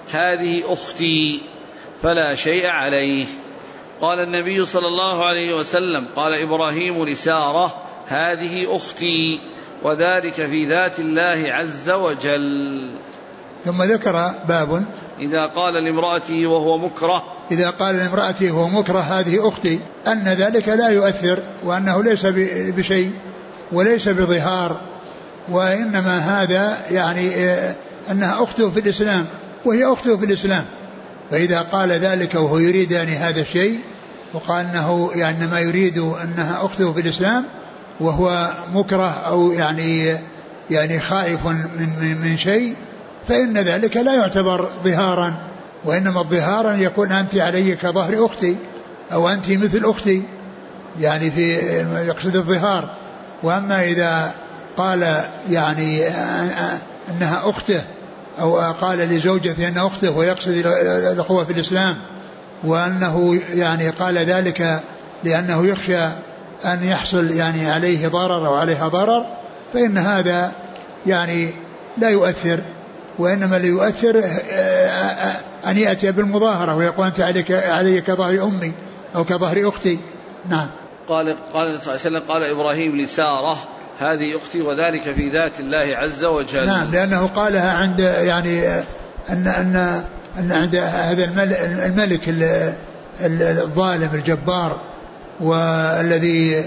[SPEAKER 1] هذه أختي فلا شيء عليه. قال النبي صلى الله عليه وسلم قال إبراهيم لسارة هذه أختي، وذلك في ذات الله عز وجل.
[SPEAKER 2] ثم ذكر باب
[SPEAKER 1] إذا قال لامرأته وهو مكره،
[SPEAKER 2] إذا قال لامرأته وهو مكره هذه أختي، أن ذلك لا يؤثر، وأنه ليس بشيء وليس بظهار، وإنما هذا يعني أنها أخته في الإسلام وهي أخته في الإسلام. فإذا قال ذلك وهو يريد يعني هذا الشيء، وقال أنه يعني ما يريد أنها أخته في الإسلام وهو مكره أو يعني خائف من شيء، فإن ذلك لا يعتبر ظهارا، وإنما الظهار أن يكون أنت علي كظهر أختي أو أنت مثل أختي، يعني في يقصد الظهار. وأما إذا قال يعني أنها أخته أو قال لزوجته أنها أخته ويقصد الأخوة في الإسلام، وأنه يعني قال ذلك لأنه يخشى أن يحصل يعني عليه ضرر أو عليها ضرر، فإن هذا يعني لا يؤثر، وإنما اللي يؤثر أن يأتي بالمظاهرة ويقول أنت علي كظهر أمي أو كظهر أختي. نعم.
[SPEAKER 1] قال صلى الله عليه وسلم قال إبراهيم لسارة هذه أختي، وذلك في ذات الله عز وجل.
[SPEAKER 2] نعم، لأنه قالها عند يعني أن عند هذا الملك الظالم الجبار، والذي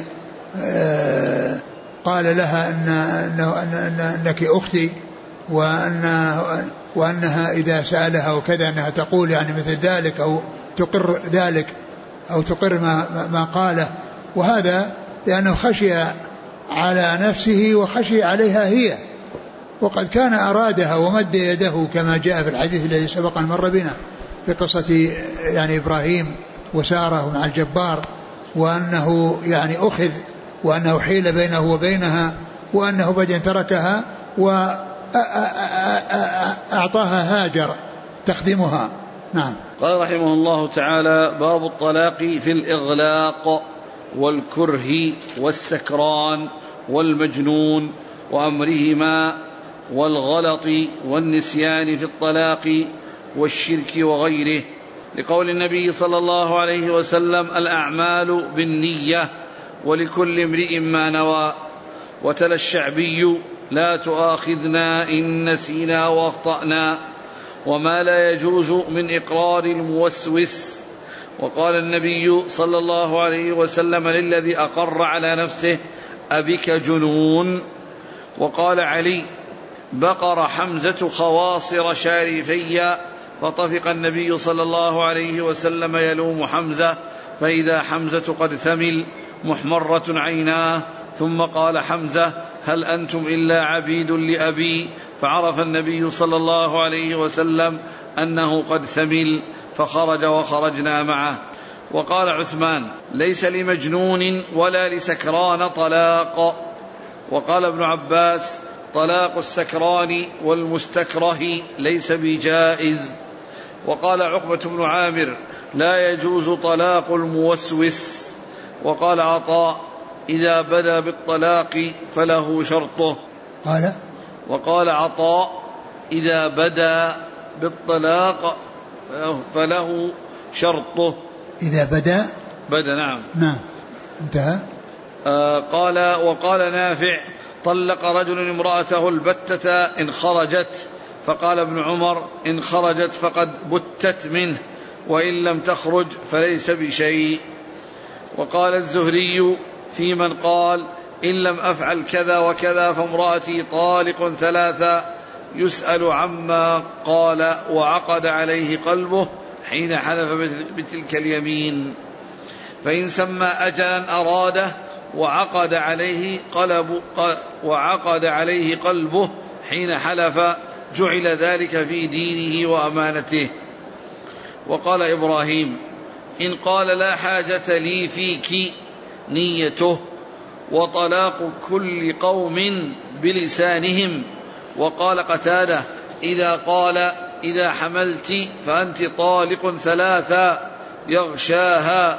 [SPEAKER 2] قال لها أنك أختي، وأنها إذا سألها وكذا أنها تقول يعني مثل ذلك أو تقر ذلك أو تقر ما قاله. وهذا لأنه خشي على نفسه وخشي عليها هي، وقد كان أرادها ومد يده كما جاء في الحديث الذي سبق أن مر بنا في قصة يعني إبراهيم وسارة مع الجبار، وأنه يعني أخذ، وأنه حيل بينه وبينها، وأنه بعدين تركها وأعطاها هاجر تخدمها. نعم.
[SPEAKER 1] قال رحمه الله تعالى باب الطلاق في الإغلاق والكره والسكران والمجنون وأمرهما والغلط والنسيان في الطلاق والشرك وغيره، لقول النبي صلى الله عليه وسلم الأعمال بالنية ولكل امرئ ما نوى. وتلا الشعبي لا تؤاخذنا إن نسينا واخطأنا، وما لا يجوز من إقرار الموسوس. وقال النبي صلى الله عليه وسلم للذي أقر على نفسه أبك جنون. وقال علي بقر حمزة خواصر شارفيا، فطفق النبي صلى الله عليه وسلم يلوم حمزة، فإذا حمزة قد ثمل محمرة عيناه، ثم قال حمزة هل أنتم إلا عبيد لأبي؟ فعرف النبي صلى الله عليه وسلم أنه قد ثمل، فخرج وخرجنا معه. وقال عثمان ليس لمجنون ولا لسكران طلاق. وقال ابن عباس طلاق السكران والمستكره ليس بجائز. وقال عقبة بن عامر لا يجوز طلاق الموسوس. وقال عطاء إذا بدا بالطلاق فله شرطه. وقال عطاء إذا بدا بالطلاق فله شرطه.
[SPEAKER 2] إذا بدا
[SPEAKER 1] نعم
[SPEAKER 2] انتهى.
[SPEAKER 1] وقال نافع طلق رجل امرأته البتة إن خرجت، فقال ابن عمر إن خرجت فقد بتت منه، وإن لم تخرج فليس بشيء. وقال الزهري في من قال إن لم أفعل كذا وكذا فامرأتي طالق ثلاثا، يسأل عما قال وعقد عليه قلبه حين حلف بتلك اليمين، فإن سمى أجلا أراده وعقد عليه قلبه حين حلف جعل ذلك في دينه وأمانته. وقال إبراهيم إن قال لا حاجة لي فيك نيته، وطلاق كل قوم بلسانهم. وقال قتادة إذا قال إذا حملت فأنت طالق ثلاثا يغشاها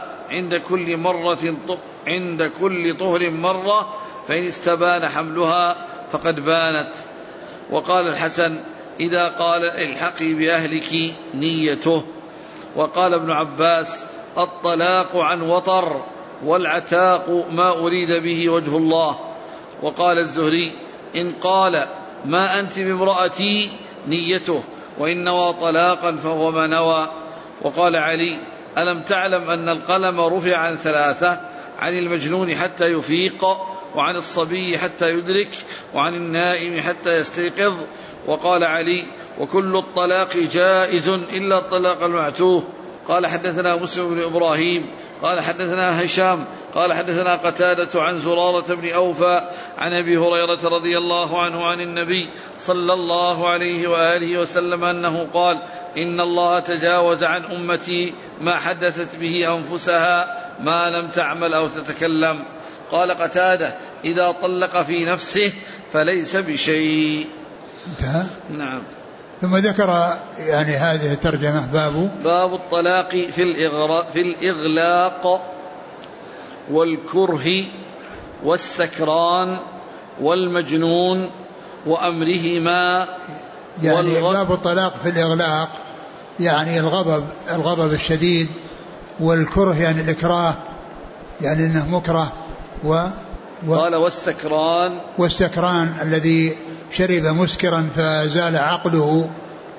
[SPEAKER 1] عند كل طهر مرة، فإن استبان حملها فقد بانت. وقال الحسن إذا قال الحقي بأهلك نيته. وقال ابن عباس الطلاق عن وطر والعتاق ما أريد به وجه الله. وقال الزهري إن قال ما أنت بامرأتي نيته، وإن نوى طلاقا فهو ما نوى. وقال علي ألم تعلم أن القلم رفع عن 3: عن المجنون حتى يفيق، وعن الصبي حتى يدرك، وعن النائم حتى يستيقظ. وقال علي وكل الطلاق جائز إلا الطلاق المعتوه. قال حدثنا مسلم بن إبراهيم قال حدثنا هشام قال حدثنا قتادة عن زرارة بن أوفى عن أبي هريرة رضي الله عنه عن النبي صلى الله عليه وآله وسلم أنه قال إن الله تجاوز عن أمتي ما حدثت به أنفسها ما لم تعمل أو تتكلم. قال قتادة إذا طلق في نفسه فليس بشيء.
[SPEAKER 2] انتهى.
[SPEAKER 1] نعم.
[SPEAKER 2] ثم ذكر يعني هذه الترجمة باب
[SPEAKER 1] الطلاق في الإغلاق والكره والسكران والمجنون وأمرهما.
[SPEAKER 2] يعني باب الطلاق في الإغلاق يعني الغضب الشديد، والكره يعني الإكراه يعني أنه مكره،
[SPEAKER 1] قال والسكران
[SPEAKER 2] الذي شرب مسكرا فزال عقله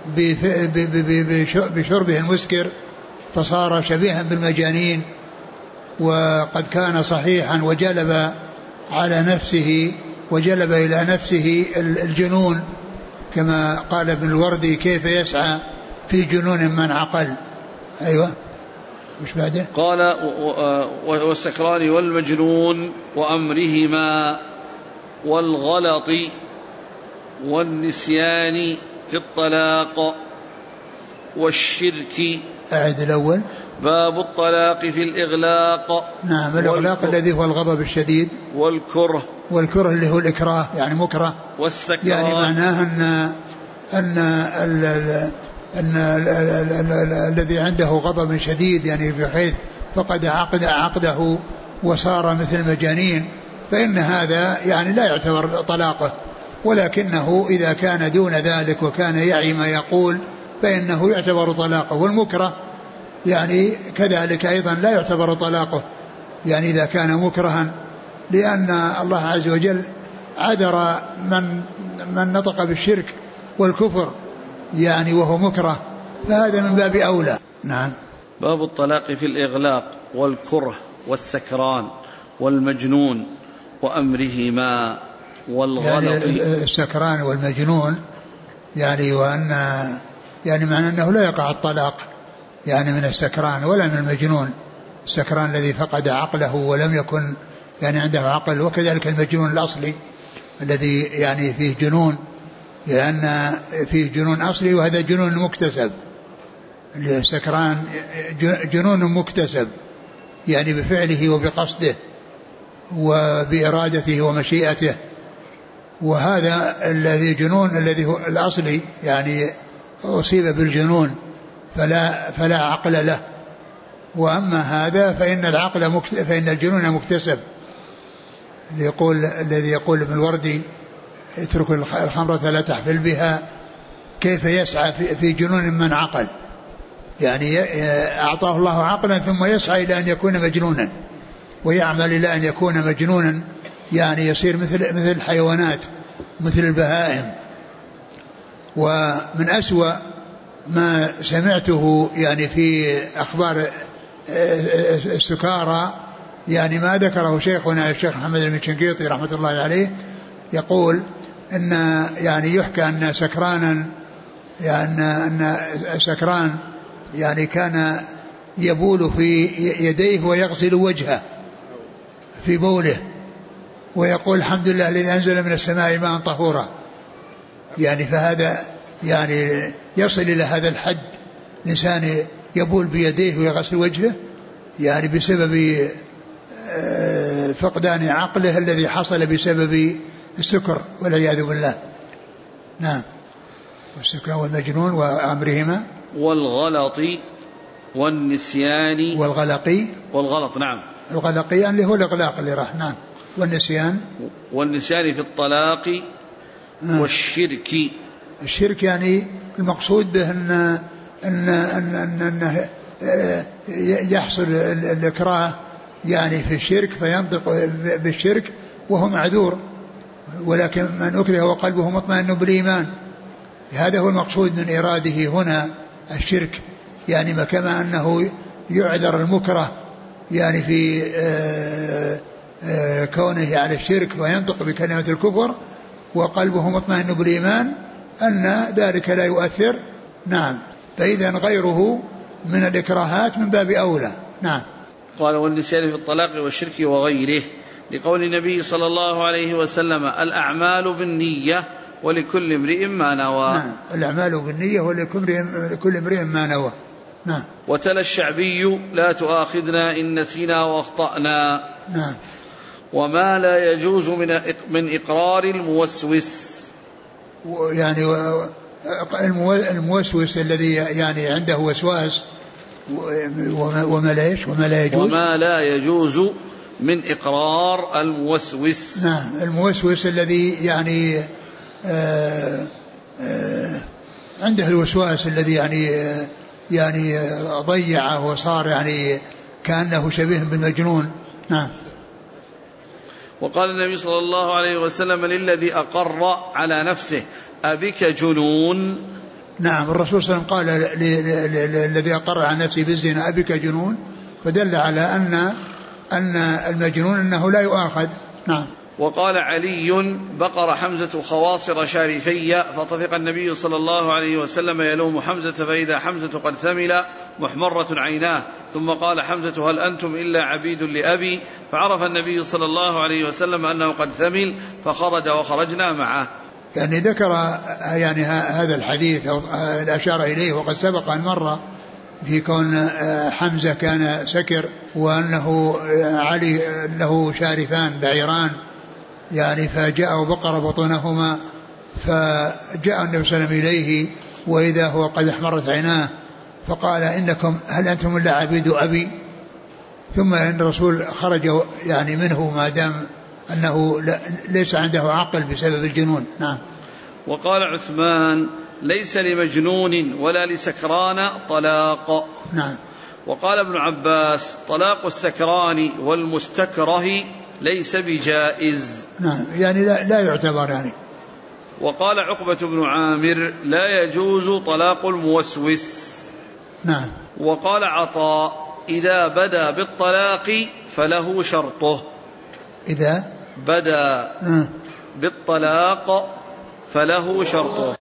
[SPEAKER 2] بشربه المسكر فصار شبيها بالمجانين، وقد كان صحيحا وجلب إلى نفسه الجنون، كما قال ابن الوردي كيف يسعى في جنون من عقل. أيوة مش بعده؟
[SPEAKER 1] قال والسكران والمجنون وأمرهما والغلط والنسيان في الطلاق والشرك.
[SPEAKER 2] أعد الأول.
[SPEAKER 1] باب الطلاق في الإغلاق.
[SPEAKER 2] نعم. الإغلاق الذي هو الغضب الشديد، والكره اللي هو الإكراه يعني مكره،
[SPEAKER 1] والسكران
[SPEAKER 2] يعني معناه أن الذي عنده غضب شديد يعني بحيث فقد عقده وصار مثل المجانين، فإن هذا يعني لا يعتبر طلاقه، ولكنه إذا كان دون ذلك وكان يعي ما يقول فإنه يعتبر طلاقه. والمكره يعني كذلك أيضا لا يعتبر طلاقه، يعني إذا كان مكرها، لأن الله عز وجل عذر من نطق بالشرك والكفر يعني وهو مكره، فهذا من باب أولى. نعم.
[SPEAKER 1] باب الطلاق في الإغلاق والكره والسكران والمجنون وأمرهما والغلط.
[SPEAKER 2] يعني السكران والمجنون يعني وأن يعني معنى أنه لا يقع الطلاق يعني من السكران ولا من المجنون. السكران الذي فقد عقله ولم يكن يعني عنده عقل، وكذلك المجنون الأصلي الذي يعني فيه جنون، لأن فيه جنون أصلي وهذا جنون مكتسب. السكران جنون مكتسب يعني بفعله وبقصده وبإرادته ومشيئته، وهذا الذي جنون الذي هو الأصلي يعني أصيب بالجنون فلا عقل له. وأما هذا فإن الجنون مكتسب. الذي يقول ابن الوردي اترك الخمرة لا تحفل بها، كيف يسعى في جنون من عقل، يعني أعطاه الله عقلا ثم يسعى إلى أن يكون مجنونا ويعمل إلى أن يكون مجنونا، يعني يصير مثل الحيوانات مثل البهائم. ومن أسوأ ما سمعته يعني في أخبار السكارى يعني ما ذكره شيخنا الشيخ محمد المشنقيطي رحمة الله عليه، يقول إن يعني يحكى أن سكرانا يعني أن سكران يعني كان يبول في يديه ويغسل وجهه في بوله ويقول الحمد لله الذي أنزل من السماء ماء طهورا. يعني فهذا يعني يصل إلى هذا الحد، الإنسان يبول بيديه ويغسل وجهه يعني بسبب فقدان عقله الذي حصل بسبب السكر والعياذ بالله. نعم. والسكر والمجنون وأمرهما
[SPEAKER 1] والغلط والنسيان والغلط. نعم.
[SPEAKER 2] الغلقي اللي هو الإغلاق اللي راح. نعم. والنسيان
[SPEAKER 1] في الطلاق والشرك
[SPEAKER 2] الشرك يعني المقصود به أن يحصل الإكراه يعني في الشرك فينطق بالشرك وهو معذور، ولكن من أكره وقلبه مطمئن بالإيمان. هذا هو المقصود من إراده هنا الشرك، يعني كما أنه يعذر المكره يعني في كونه على الشرك وينطق بكلمة الكفر وقلبه مطمئن بالإيمان أن ذلك لا يؤثر. نعم، فإذا غيره من الإكراهات من باب أولى. نعم.
[SPEAKER 1] قال والنسيان في الطلاق والشرك وغيره، لقول النبي صلى الله عليه وسلم الأعمال بالنية ولكل امرئ ما نوى.
[SPEAKER 2] نعم، الأعمال بالنية ولكل امرئ ما نوى. نعم.
[SPEAKER 1] وتلا الشعبي لا تؤاخذنا إن نسينا واخطأنا.
[SPEAKER 2] نعم.
[SPEAKER 1] وما لا يجوز من إقرار الموسوس،
[SPEAKER 2] يعني الموسوس الذي يعني عنده وسواس، وما لا يجوز
[SPEAKER 1] من إقرار الموسوس.
[SPEAKER 2] نعم، الموسوس الذي يعني عنده الوسواس الذي يعني ضيعه وصار يعني كأنه شبيه بالمجنون. نعم.
[SPEAKER 1] وقال النبي صلى الله عليه وسلم للذي أقر على نفسه أبك جنون.
[SPEAKER 2] نعم، الرسول صلى الله عليه وسلم قال للذي أقر على نفسه بالزنا أبك جنون، فدل على أن المجنون أنه لا يؤاخذ. نعم.
[SPEAKER 1] وقال علي بقر حمزة خواصر شارفي فطفق النبي صلى الله عليه وسلم يلوم حمزة فإذا حمزة قد ثمل محمرة عيناه، ثم قال حمزة هل أنتم إلا عبيد لأبي؟ فعرف النبي صلى الله عليه وسلم أنه قد ثمل فخرج وخرجنا معه.
[SPEAKER 2] يعني ذكر يعني هذا الحديث أو الأشار إليه وقد سبق أن مر في كون حمزة كان سكر وأنه علي له شارفان بعيران يعني فجاء وبقر بطونهما، فجاء النبي صلى الله عليه وسلم إليه وإذا هو قد احمرت عيناه فقال إنكم هل أنتم إلا عبيد أبي؟ ثم إن الرسول خرج يعني منه ما دام أنه ليس عنده عقل بسبب الجنون. نعم.
[SPEAKER 1] وقال عثمان ليس لمجنون ولا لسكران طلاق.
[SPEAKER 2] نعم.
[SPEAKER 1] وقال ابن عباس طلاق السكران والمستكره ليس بجائز.
[SPEAKER 2] نعم، يعني لا يعتبر يعني.
[SPEAKER 1] وقال عقبة بن عامر لا يجوز طلاق الموسوس.
[SPEAKER 2] نعم.
[SPEAKER 1] وقال عطاء إذا بدا بالطلاق فله شرطه.
[SPEAKER 2] إذا
[SPEAKER 1] بدا بالطلاق فله شرطه.